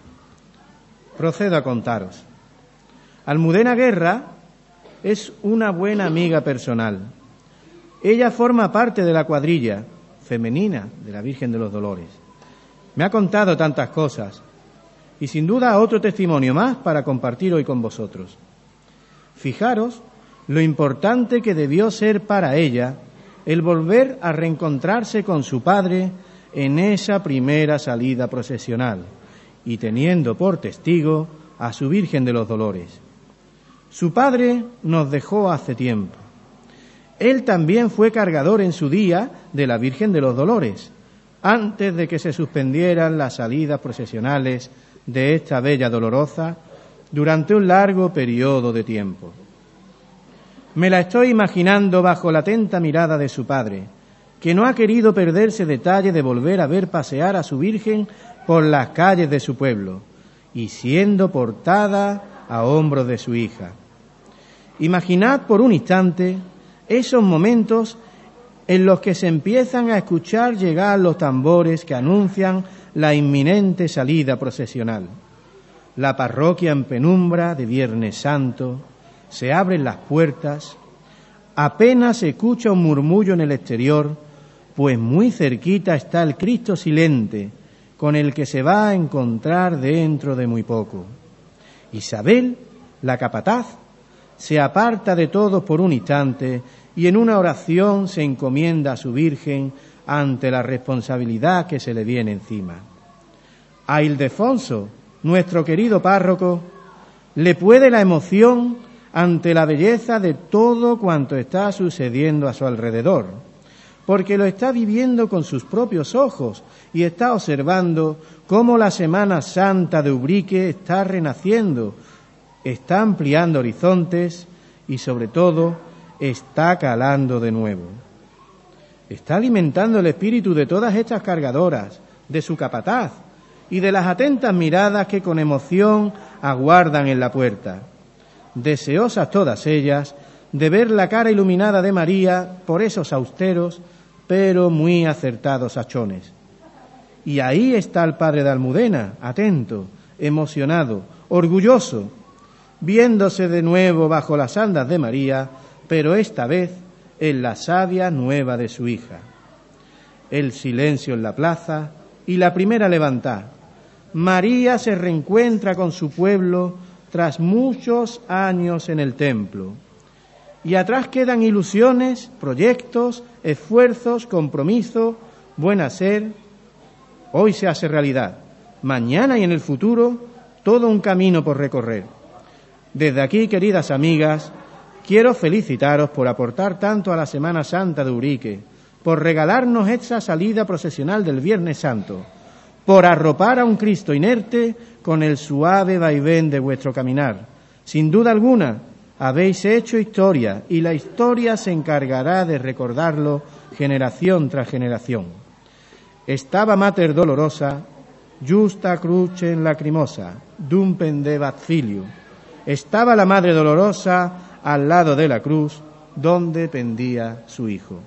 Procedo a contaros. Almudena Guerra es una buena amiga personal. Ella forma parte de la cuadrilla femenina de la Virgen de los Dolores. Me ha contado tantas cosas y sin duda otro testimonio más para compartir hoy con vosotros. Fijaros lo importante que debió ser para ella el volver a reencontrarse con su padre en esa primera salida procesional y teniendo por testigo a su Virgen de los Dolores. Su padre nos dejó hace tiempo. Él también fue cargador en su día de la Virgen de los Dolores, antes de que se suspendieran las salidas procesionales de esta bella dolorosa durante un largo periodo de tiempo. Me la estoy imaginando bajo la atenta mirada de su padre, que no ha querido perderse detalle de volver a ver pasear a su Virgen por las calles de su pueblo y siendo portada a hombros de su hija. Imaginad por un instante esos momentos en los que se empiezan a escuchar llegar los tambores que anuncian la inminente salida procesional. La parroquia en penumbra de Viernes Santo, se abren las puertas, apenas se escucha un murmullo en el exterior, pues muy cerquita está el Cristo silente, con el que se va a encontrar dentro de muy poco. Isabel, la capataz, se aparta de todos por un instante y en una oración se encomienda a su Virgen ante la responsabilidad que se le viene encima. A Ildefonso, nuestro querido párroco, le puede la emoción ante la belleza de todo cuanto está sucediendo a su alrededor, porque lo está viviendo con sus propios ojos y está observando cómo la Semana Santa de Ubrique está renaciendo, está ampliando horizontes y sobre todo está calando de nuevo. Está alimentando el espíritu de todas estas cargadoras, de su capataz y de las atentas miradas que con emoción aguardan en la puerta, deseosas todas ellas de ver la cara iluminada de María por esos austeros pero muy acertados hachones. Y ahí está el padre de Almudena, atento, emocionado, orgulloso, viéndose de nuevo bajo las andas de María, pero esta vez en la savia nueva de su hija. El silencio en la plaza y la primera levantada. María se reencuentra con su pueblo tras muchos años en el templo. Y atrás quedan ilusiones, proyectos, esfuerzos, compromiso, buen hacer. Hoy se hace realidad. Mañana y en el futuro, todo un camino por recorrer. Desde aquí, queridas amigas, quiero felicitaros por aportar tanto a la Semana Santa de Urique, por regalarnos esta salida procesional del Viernes Santo, por arropar a un Cristo inerte con el suave vaivén de vuestro caminar. Sin duda alguna, habéis hecho historia y la historia se encargará de recordarlo generación tras generación. Estava Mater Dolorosa, justa crucem lacrimosa, dum pendebat filio. Estaba la Madre Dolorosa al lado de la cruz, donde pendía su hijo.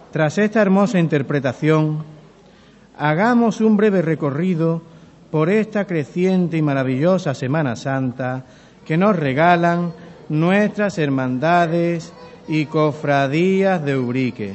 Tras esta hermosa interpretación, hagamos un breve recorrido por esta creciente y maravillosa Semana Santa que nos regalan nuestras hermandades y cofradías de Ubrique.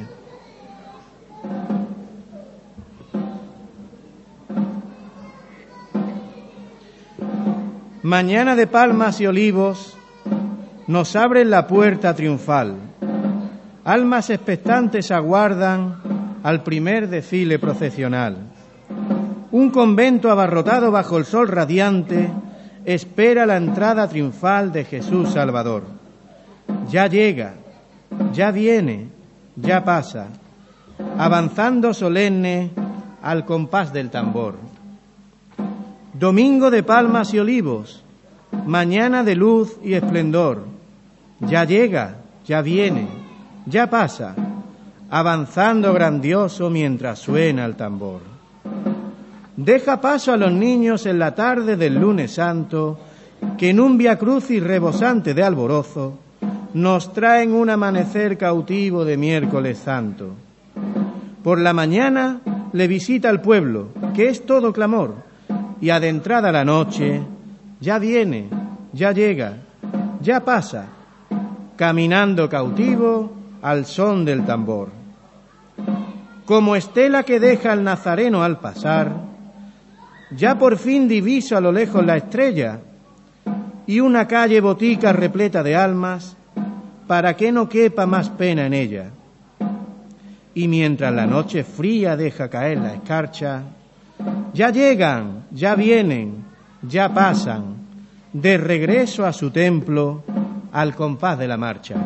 Mañana de Palmas y Olivos nos abren la puerta triunfal. Almas expectantes aguardan al primer desfile procesional. Un convento abarrotado bajo el sol radiante espera la entrada triunfal de Jesús Salvador. Ya llega, ya viene, ya pasa, avanzando solemne al compás del tambor. Domingo de Palmas y Olivos, mañana de luz y esplendor. Ya llega, ya viene, ya pasa, avanzando grandioso mientras suena el tambor. Deja paso a los niños en la tarde del lunes santo, que en un Via Crucis rebosante de alborozo nos traen un amanecer cautivo de miércoles santo. Por la mañana le visita el pueblo, que es todo clamor, y adentrada la noche, ya viene, ya llega, ya pasa, caminando cautivo al son del tambor. Como estela que deja el nazareno al pasar, ya por fin diviso a lo lejos la estrella y una calle botica repleta de almas, para que no quepa más pena en ella. Y mientras la noche fría deja caer la escarcha, ya llegan, ya vienen, ya pasan, de regreso a su templo, al compás de la marcha.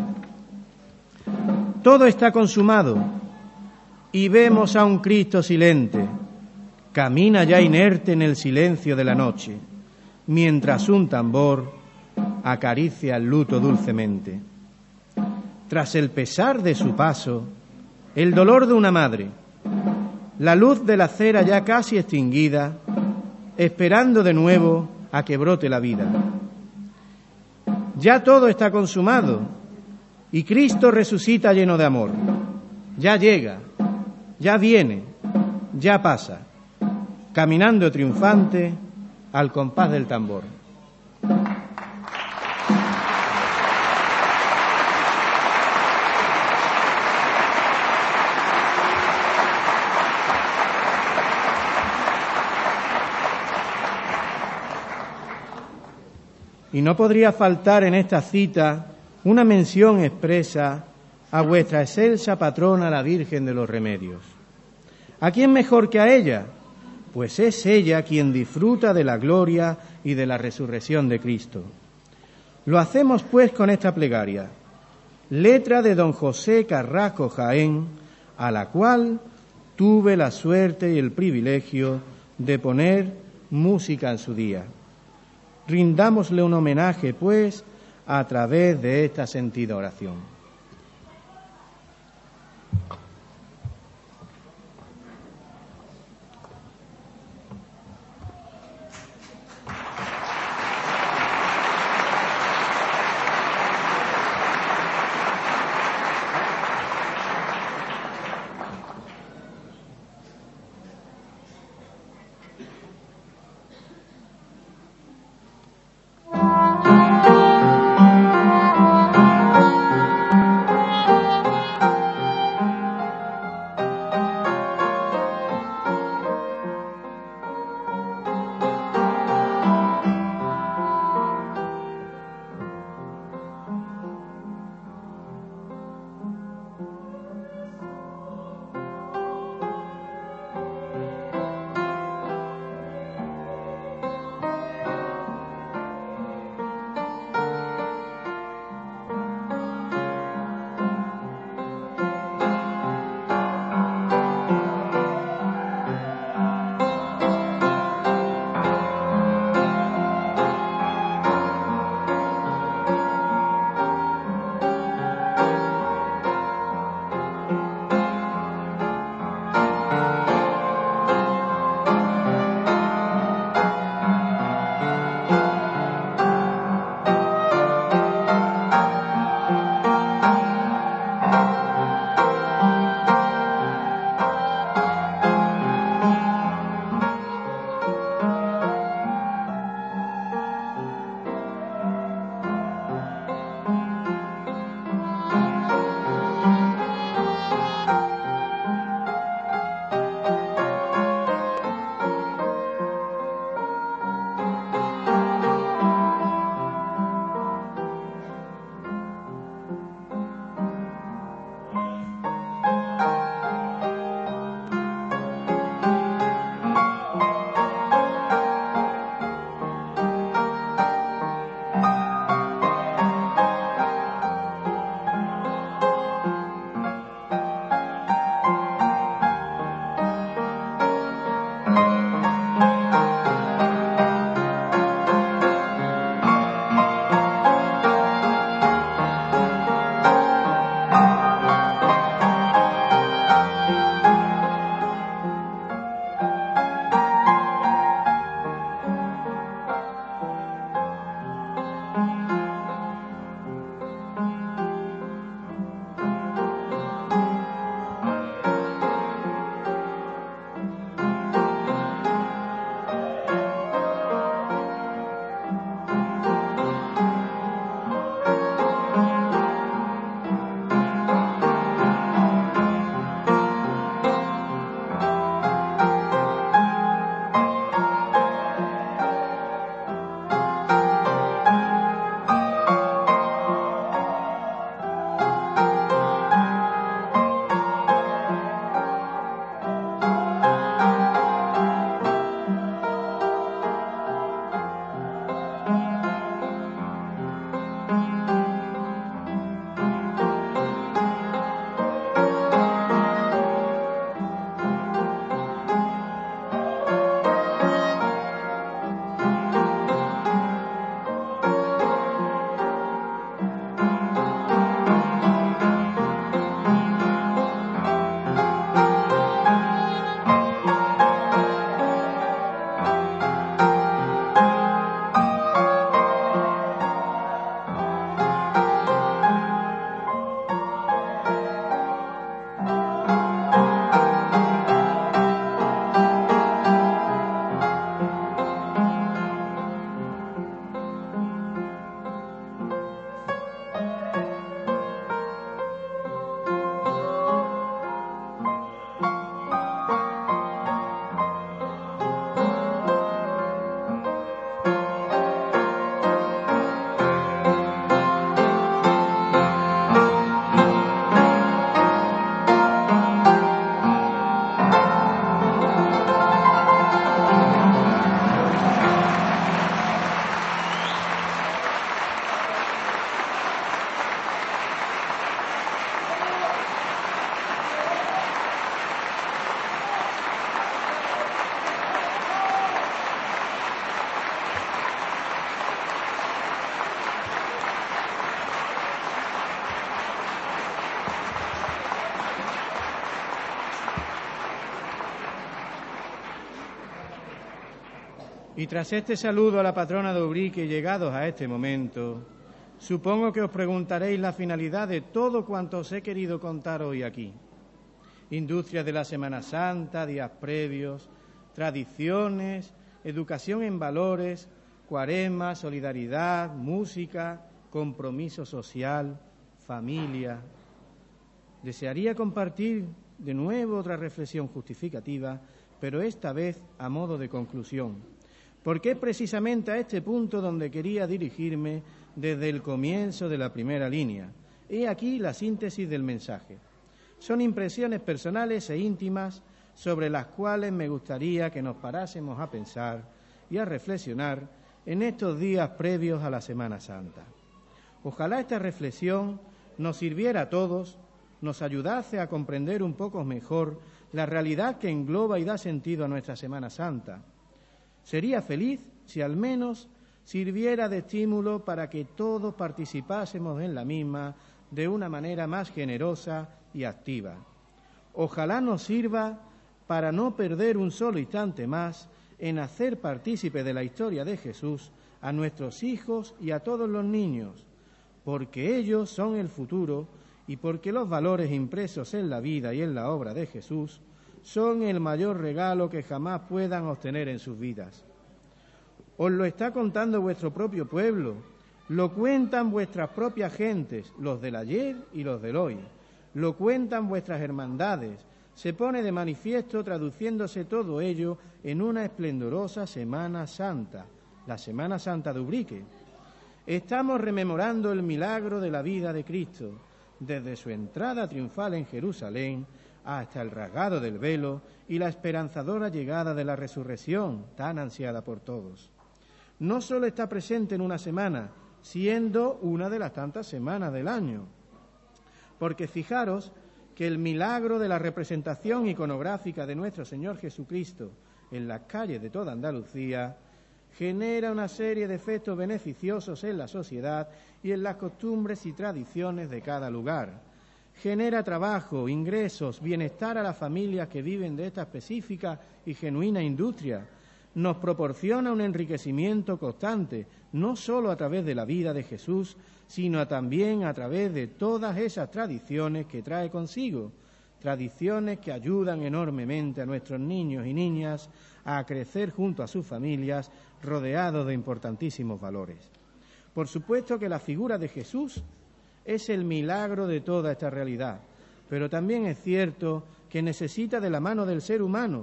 Todo está consumado y vemos a un Cristo silente, camina ya inerte en el silencio de la noche, mientras un tambor acaricia el luto dulcemente. Tras el pesar de su paso, el dolor de una madre, la luz de la cera ya casi extinguida, esperando de nuevo a que brote la vida. Ya todo está consumado y Cristo resucita lleno de amor. Ya llega, ya viene, ya pasa, caminando triunfante al compás del tambor. Y no podría faltar en esta cita una mención expresa a vuestra excelsa patrona, la Virgen de los Remedios. ¿A quién mejor que a ella? Pues es ella quien disfruta de la gloria y de la resurrección de Cristo. Lo hacemos pues con esta plegaria, letra de don José Carrasco Jaén, a la cual tuve la suerte y el privilegio de poner música en su día. Rindámosle un homenaje, pues, a través de esta sentida oración. Y tras este saludo a la patrona de Ubrique, llegados a este momento, supongo que os preguntaréis la finalidad de todo cuanto os he querido contar hoy aquí. Industrias de la Semana Santa, días previos, tradiciones, educación en valores, cuaresma, solidaridad, música, compromiso social, familia. Desearía compartir de nuevo otra reflexión justificativa, pero esta vez a modo de conclusión, porque es precisamente a este punto donde quería dirigirme desde el comienzo de la primera línea. He aquí la síntesis del mensaje. Son impresiones personales e íntimas sobre las cuales me gustaría que nos parásemos a pensar y a reflexionar en estos días previos a la Semana Santa. Ojalá esta reflexión nos sirviera a todos, nos ayudase a comprender un poco mejor la realidad que engloba y da sentido a nuestra Semana Santa. Sería feliz si al menos sirviera de estímulo para que todos participásemos en la misma de una manera más generosa y activa. Ojalá nos sirva para no perder un solo instante más en hacer partícipe de la historia de Jesús a nuestros hijos y a todos los niños, porque ellos son el futuro y porque los valores impresos en la vida y en la obra de Jesús son el mayor regalo que jamás puedan obtener en sus vidas. Os lo está contando vuestro propio pueblo, lo cuentan vuestras propias gentes, los del ayer y los del hoy, lo cuentan vuestras hermandades, se pone de manifiesto traduciéndose todo ello en una esplendorosa Semana Santa, la Semana Santa de Ubrique. Estamos rememorando el milagro de la vida de Cristo, desde su entrada triunfal en Jerusalén hasta el rasgado del velo y la esperanzadora llegada de la resurrección, tan ansiada por todos. No solo está presente en una semana, siendo una de las tantas semanas del año, porque fijaros que el milagro de la representación iconográfica de nuestro Señor Jesucristo en las calles de toda Andalucía genera una serie de efectos beneficiosos en la sociedad y en las costumbres y tradiciones de cada lugar. Genera trabajo, ingresos, bienestar a las familias que viven de esta específica y genuina industria. Nos proporciona un enriquecimiento constante, no solo a través de la vida de Jesús, sino también a través de todas esas tradiciones que trae consigo, tradiciones que ayudan enormemente a nuestros niños y niñas a crecer junto a sus familias, rodeados de importantísimos valores. Por supuesto que la figura de Jesús es el milagro de toda esta realidad, pero también es cierto que necesita de la mano del ser humano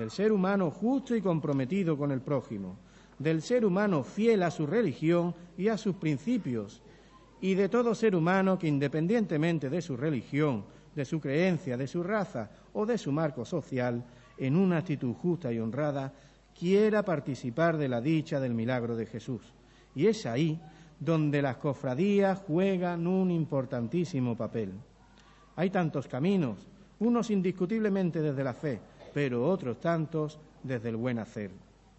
justo y comprometido con el prójimo, del ser humano fiel a su religión y a sus principios, y de todo ser humano que, independientemente de su religión, de su creencia, de su raza o de su marco social, en una actitud justa y honrada, quiera participar de la dicha del milagro de Jesús. Y es ahí donde las cofradías juegan un importantísimo papel. Hay tantos caminos, unos indiscutiblemente desde la fe, pero otros tantos desde el buen hacer.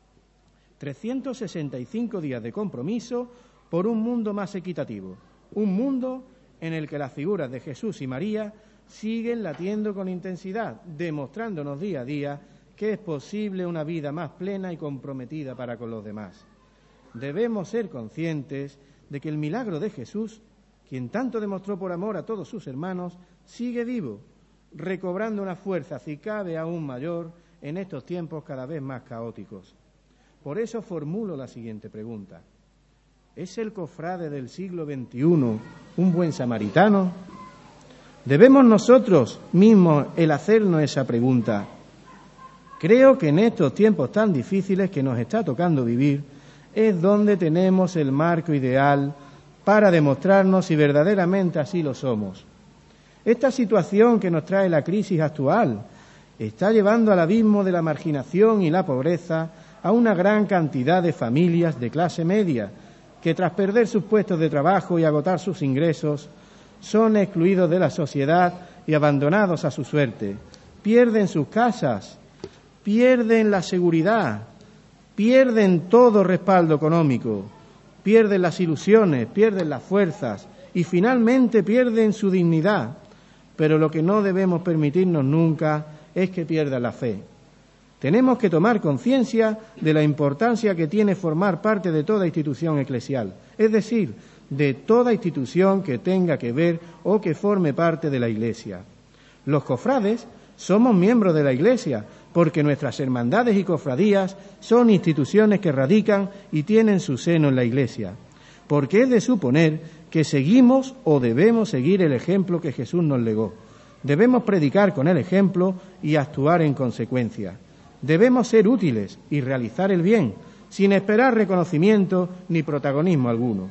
365 días de compromiso por un mundo más equitativo, un mundo en el que las figuras de Jesús y María siguen latiendo con intensidad, demostrándonos día a día que es posible una vida más plena y comprometida para con los demás. Debemos ser conscientes de que el milagro de Jesús, quien tanto demostró por amor a todos sus hermanos, sigue vivo, recobrando una fuerza, si cabe, aún mayor en estos tiempos cada vez más caóticos. Por eso formulo la siguiente pregunta. ¿Es el cofrade del siglo XXI un buen samaritano? ¿Debemos nosotros mismos el hacernos esa pregunta? Creo que en estos tiempos tan difíciles que nos está tocando vivir es donde tenemos el marco ideal para demostrarnos si verdaderamente así lo somos. Esta situación que nos trae la crisis actual está llevando al abismo de la marginación y la pobreza a una gran cantidad de familias de clase media que, tras perder sus puestos de trabajo y agotar sus ingresos, son excluidos de la sociedad y abandonados a su suerte. Pierden sus casas, pierden la seguridad, pierden todo respaldo económico, pierden las ilusiones, pierden las fuerzas y finalmente pierden su dignidad. Pero lo que no debemos permitirnos nunca es que pierdan la fe. Tenemos que tomar conciencia de la importancia que tiene formar parte de toda institución eclesial, es decir, de toda institución que tenga que ver o que forme parte de la Iglesia. Los cofrades somos miembros de la Iglesia porque nuestras hermandades y cofradías son instituciones que radican y tienen su seno en la Iglesia, porque es de suponer que seguimos o debemos seguir el ejemplo que Jesús nos legó. Debemos predicar con el ejemplo y actuar en consecuencia. Debemos ser útiles y realizar el bien, sin esperar reconocimiento ni protagonismo alguno.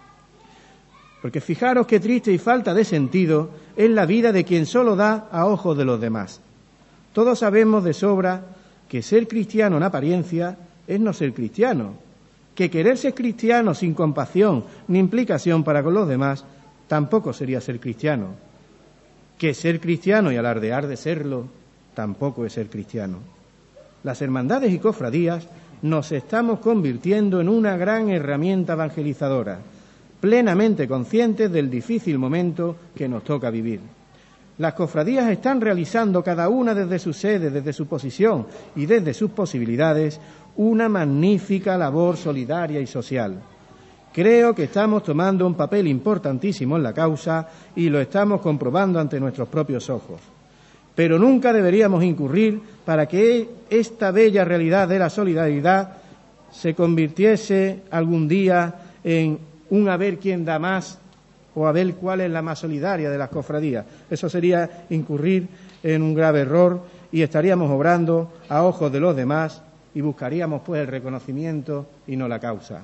Porque fijaros qué triste y falta de sentido es la vida de quien solo da a ojos de los demás. Todos sabemos de sobra que ser cristiano en apariencia es no ser cristiano, que querer ser cristiano sin compasión ni implicación para con los demás tampoco sería ser cristiano, que ser cristiano y alardear de serlo tampoco es ser cristiano. Las hermandades y cofradías nos estamos convirtiendo en una gran herramienta evangelizadora, plenamente conscientes del difícil momento que nos toca vivir. Las cofradías están realizando cada una desde su sede, desde su posición y desde sus posibilidades, una magnífica labor solidaria y social. Creo que estamos tomando un papel importantísimo en la causa y lo estamos comprobando ante nuestros propios ojos. Pero nunca deberíamos incurrir para que esta bella realidad de la solidaridad se convirtiese algún día en un a ver quién da más o a ver cuál es la más solidaria de las cofradías. Eso sería incurrir en un grave error y estaríamos obrando a ojos de los demás y buscaríamos pues el reconocimiento y no la causa.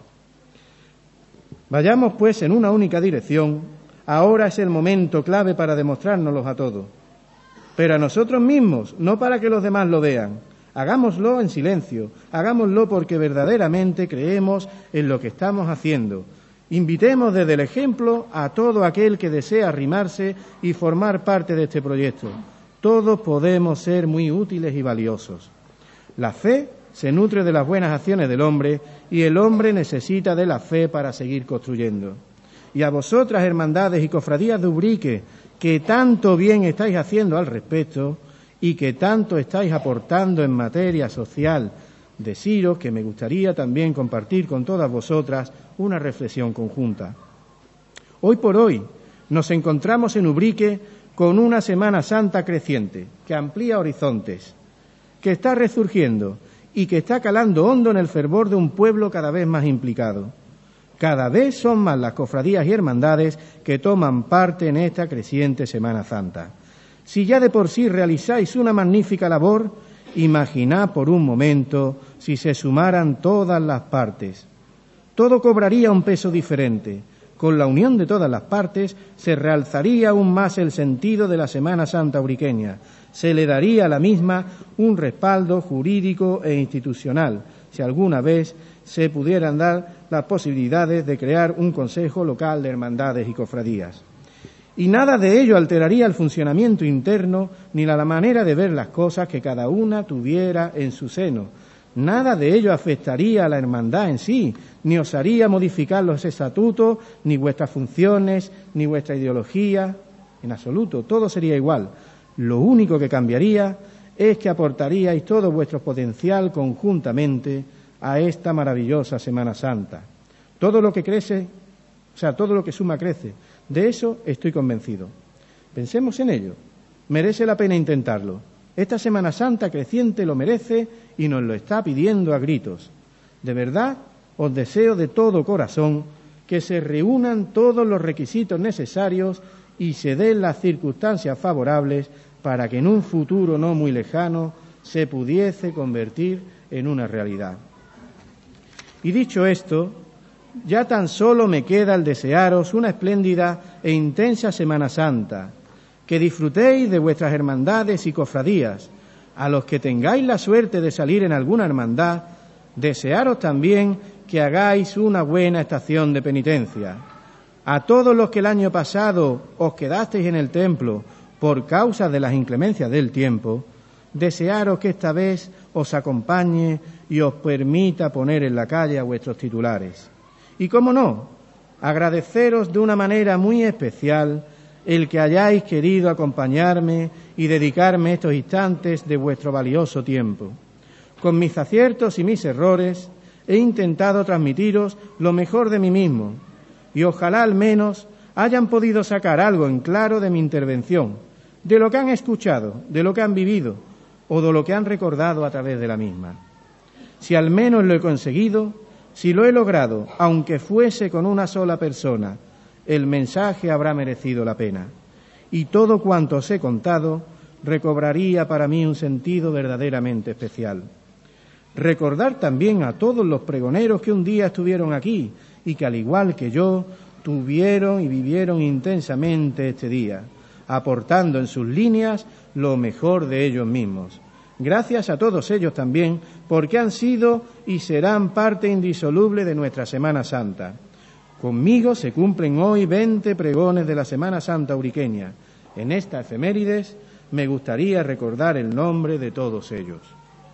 Vayamos pues en una única dirección. Ahora es el momento clave para demostrárnoslos a todos. Pero a nosotros mismos, no para que los demás lo vean. Hagámoslo en silencio, hagámoslo porque verdaderamente creemos en lo que estamos haciendo. Invitemos desde el ejemplo a todo aquel que desea arrimarse y formar parte de este proyecto. Todos podemos ser muy útiles y valiosos. La fe se nutre de las buenas acciones del hombre y el hombre necesita de la fe para seguir construyendo. Y a vosotras, hermandades y cofradías de Ubrique, que tanto bien estáis haciendo al respecto y que tanto estáis aportando en materia social, deciros que me gustaría también compartir con todas vosotras una reflexión conjunta. Hoy por hoy nos encontramos en Ubrique con una Semana Santa creciente, que amplía horizontes, que está resurgiendo y que está calando hondo en el fervor de un pueblo cada vez más implicado. Cada vez son más las cofradías y hermandades que toman parte en esta creciente Semana Santa. Si ya de por sí realizáis una magnífica labor, imaginad por un momento si se sumaran todas las partes. Todo cobraría un peso diferente. Con la unión de todas las partes se realzaría aún más el sentido de la Semana Santa ubriqueña. Se le daría a la misma un respaldo jurídico e institucional, si alguna vez se pudieran dar las posibilidades de crear un consejo local de hermandades y cofradías. Y nada de ello alteraría el funcionamiento interno ni la manera de ver las cosas que cada una tuviera en su seno. Nada de ello afectaría a la hermandad en sí, ni os haría modificar los estatutos, ni vuestras funciones, ni vuestra ideología. En absoluto, todo sería igual. Lo único que cambiaría es que aportaríais todo vuestro potencial conjuntamente a esta maravillosa Semana Santa. Todo lo que crece, todo lo que suma crece. De eso estoy convencido. Pensemos en ello. Merece la pena intentarlo. Esta Semana Santa creciente lo merece y nos lo está pidiendo a gritos. De verdad, os deseo de todo corazón que se reúnan todos los requisitos necesarios y se den las circunstancias favorables para que en un futuro no muy lejano se pudiese convertir en una realidad. Y dicho esto, ya tan solo me queda el desearos una espléndida e intensa Semana Santa, que disfrutéis de vuestras hermandades y cofradías. A los que tengáis la suerte de salir en alguna hermandad, desearos también que hagáis una buena estación de penitencia. A todos los que el año pasado os quedasteis en el templo por causa de las inclemencias del tiempo, desearos que esta vez os acompañe y os permita poner en la calle a vuestros titulares. Y cómo no, agradeceros de una manera muy especial el que hayáis querido acompañarme y dedicarme estos instantes de vuestro valioso tiempo. Con mis aciertos y mis errores he intentado transmitiros lo mejor de mí mismo y ojalá al menos hayan podido sacar algo en claro de mi intervención, de lo que han escuchado, de lo que han vivido o de lo que han recordado a través de la misma. Si al menos lo he conseguido, si lo he logrado, aunque fuese con una sola persona, el mensaje habrá merecido la pena. Y todo cuanto os he contado recobraría para mí un sentido verdaderamente especial. Recordar también a todos los pregoneros que un día estuvieron aquí y que al igual que yo tuvieron y vivieron intensamente este día, aportando en sus líneas lo mejor de ellos mismos. Gracias a todos ellos también, porque han sido y serán parte indisoluble de nuestra Semana Santa. Conmigo se cumplen hoy 20 pregones de la Semana Santa uriqueña. En esta efemérides me gustaría recordar el nombre de todos ellos.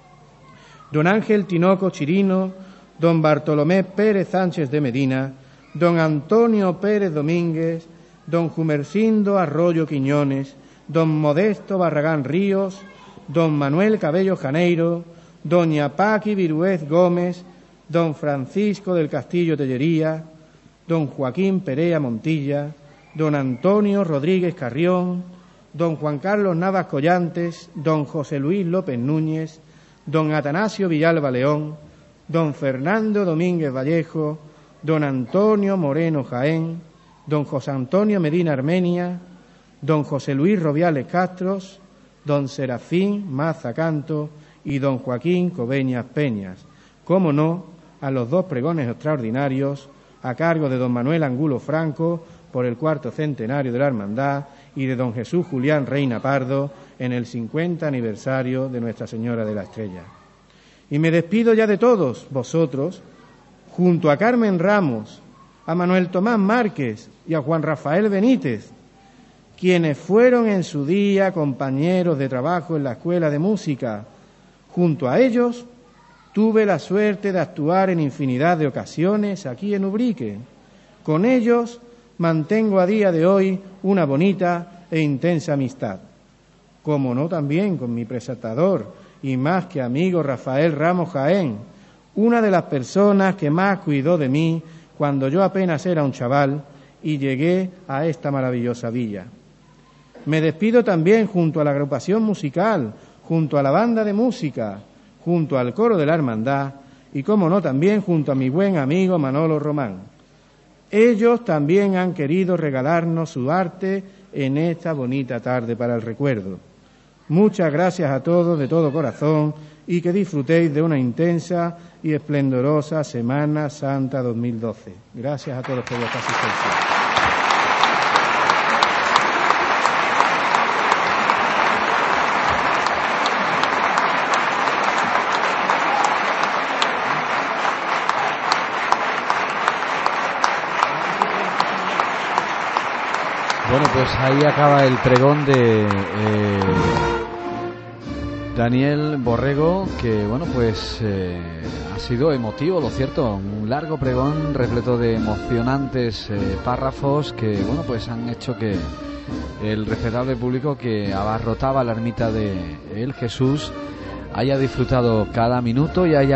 Don Ángel Tinoco Chirino, don Bartolomé Pérez Sánchez de Medina, don Antonio Pérez Domínguez, don Jumercindo Arroyo Quiñones, don Modesto Barragán Ríos, don Manuel Cabello Janeiro, doña Paqui Viruez Gómez, don Francisco del Castillo Tellería, don Joaquín Perea Montilla, don Antonio Rodríguez Carrión, don Juan Carlos Navas Collantes, don José Luis López Núñez, don Atanasio Villalba León, don Fernando Domínguez Vallejo, don Antonio Moreno Jaén, don José Antonio Medina Armenia, don José Luis Robiales Castros, don Serafín Maza Canto y don Joaquín Cobeñas Peñas. Cómo no, a los 2 pregones extraordinarios a cargo de don Manuel Angulo Franco por el 4º centenario de la Hermandad y de don Jesús Julián Reina Pardo en el 50 aniversario de Nuestra Señora de la Estrella. Y me despido ya de todos vosotros, junto a Carmen Ramos, a Manuel Tomás Márquez y a Juan Rafael Benítez, quienes fueron en su día compañeros de trabajo en la Escuela de Música. Junto a ellos tuve la suerte de actuar en infinidad de ocasiones aquí en Ubrique. Con ellos mantengo a día de hoy una bonita e intensa amistad. Como no también con mi presentador y más que amigo Rafael Ramos Jaén, una de las personas que más cuidó de mí cuando yo apenas era un chaval y llegué a esta maravillosa villa. Me despido también junto a la agrupación musical, junto a la banda de música, junto al coro de la hermandad y, como no, también junto a mi buen amigo Manolo Román. Ellos también han querido regalarnos su arte en esta bonita tarde para el recuerdo. Muchas gracias a todos de todo corazón y que disfrutéis de una intensa y esplendorosa Semana Santa 2012. Gracias a todos por vuestra asistencia. Bueno, pues ahí acaba el pregón de Daniel Borrego, que bueno, pues ha sido emotivo, lo cierto, un largo pregón repleto de emocionantes párrafos que bueno, pues han hecho que el respetable público que abarrotaba la ermita de El Jesús haya disfrutado cada minuto y haya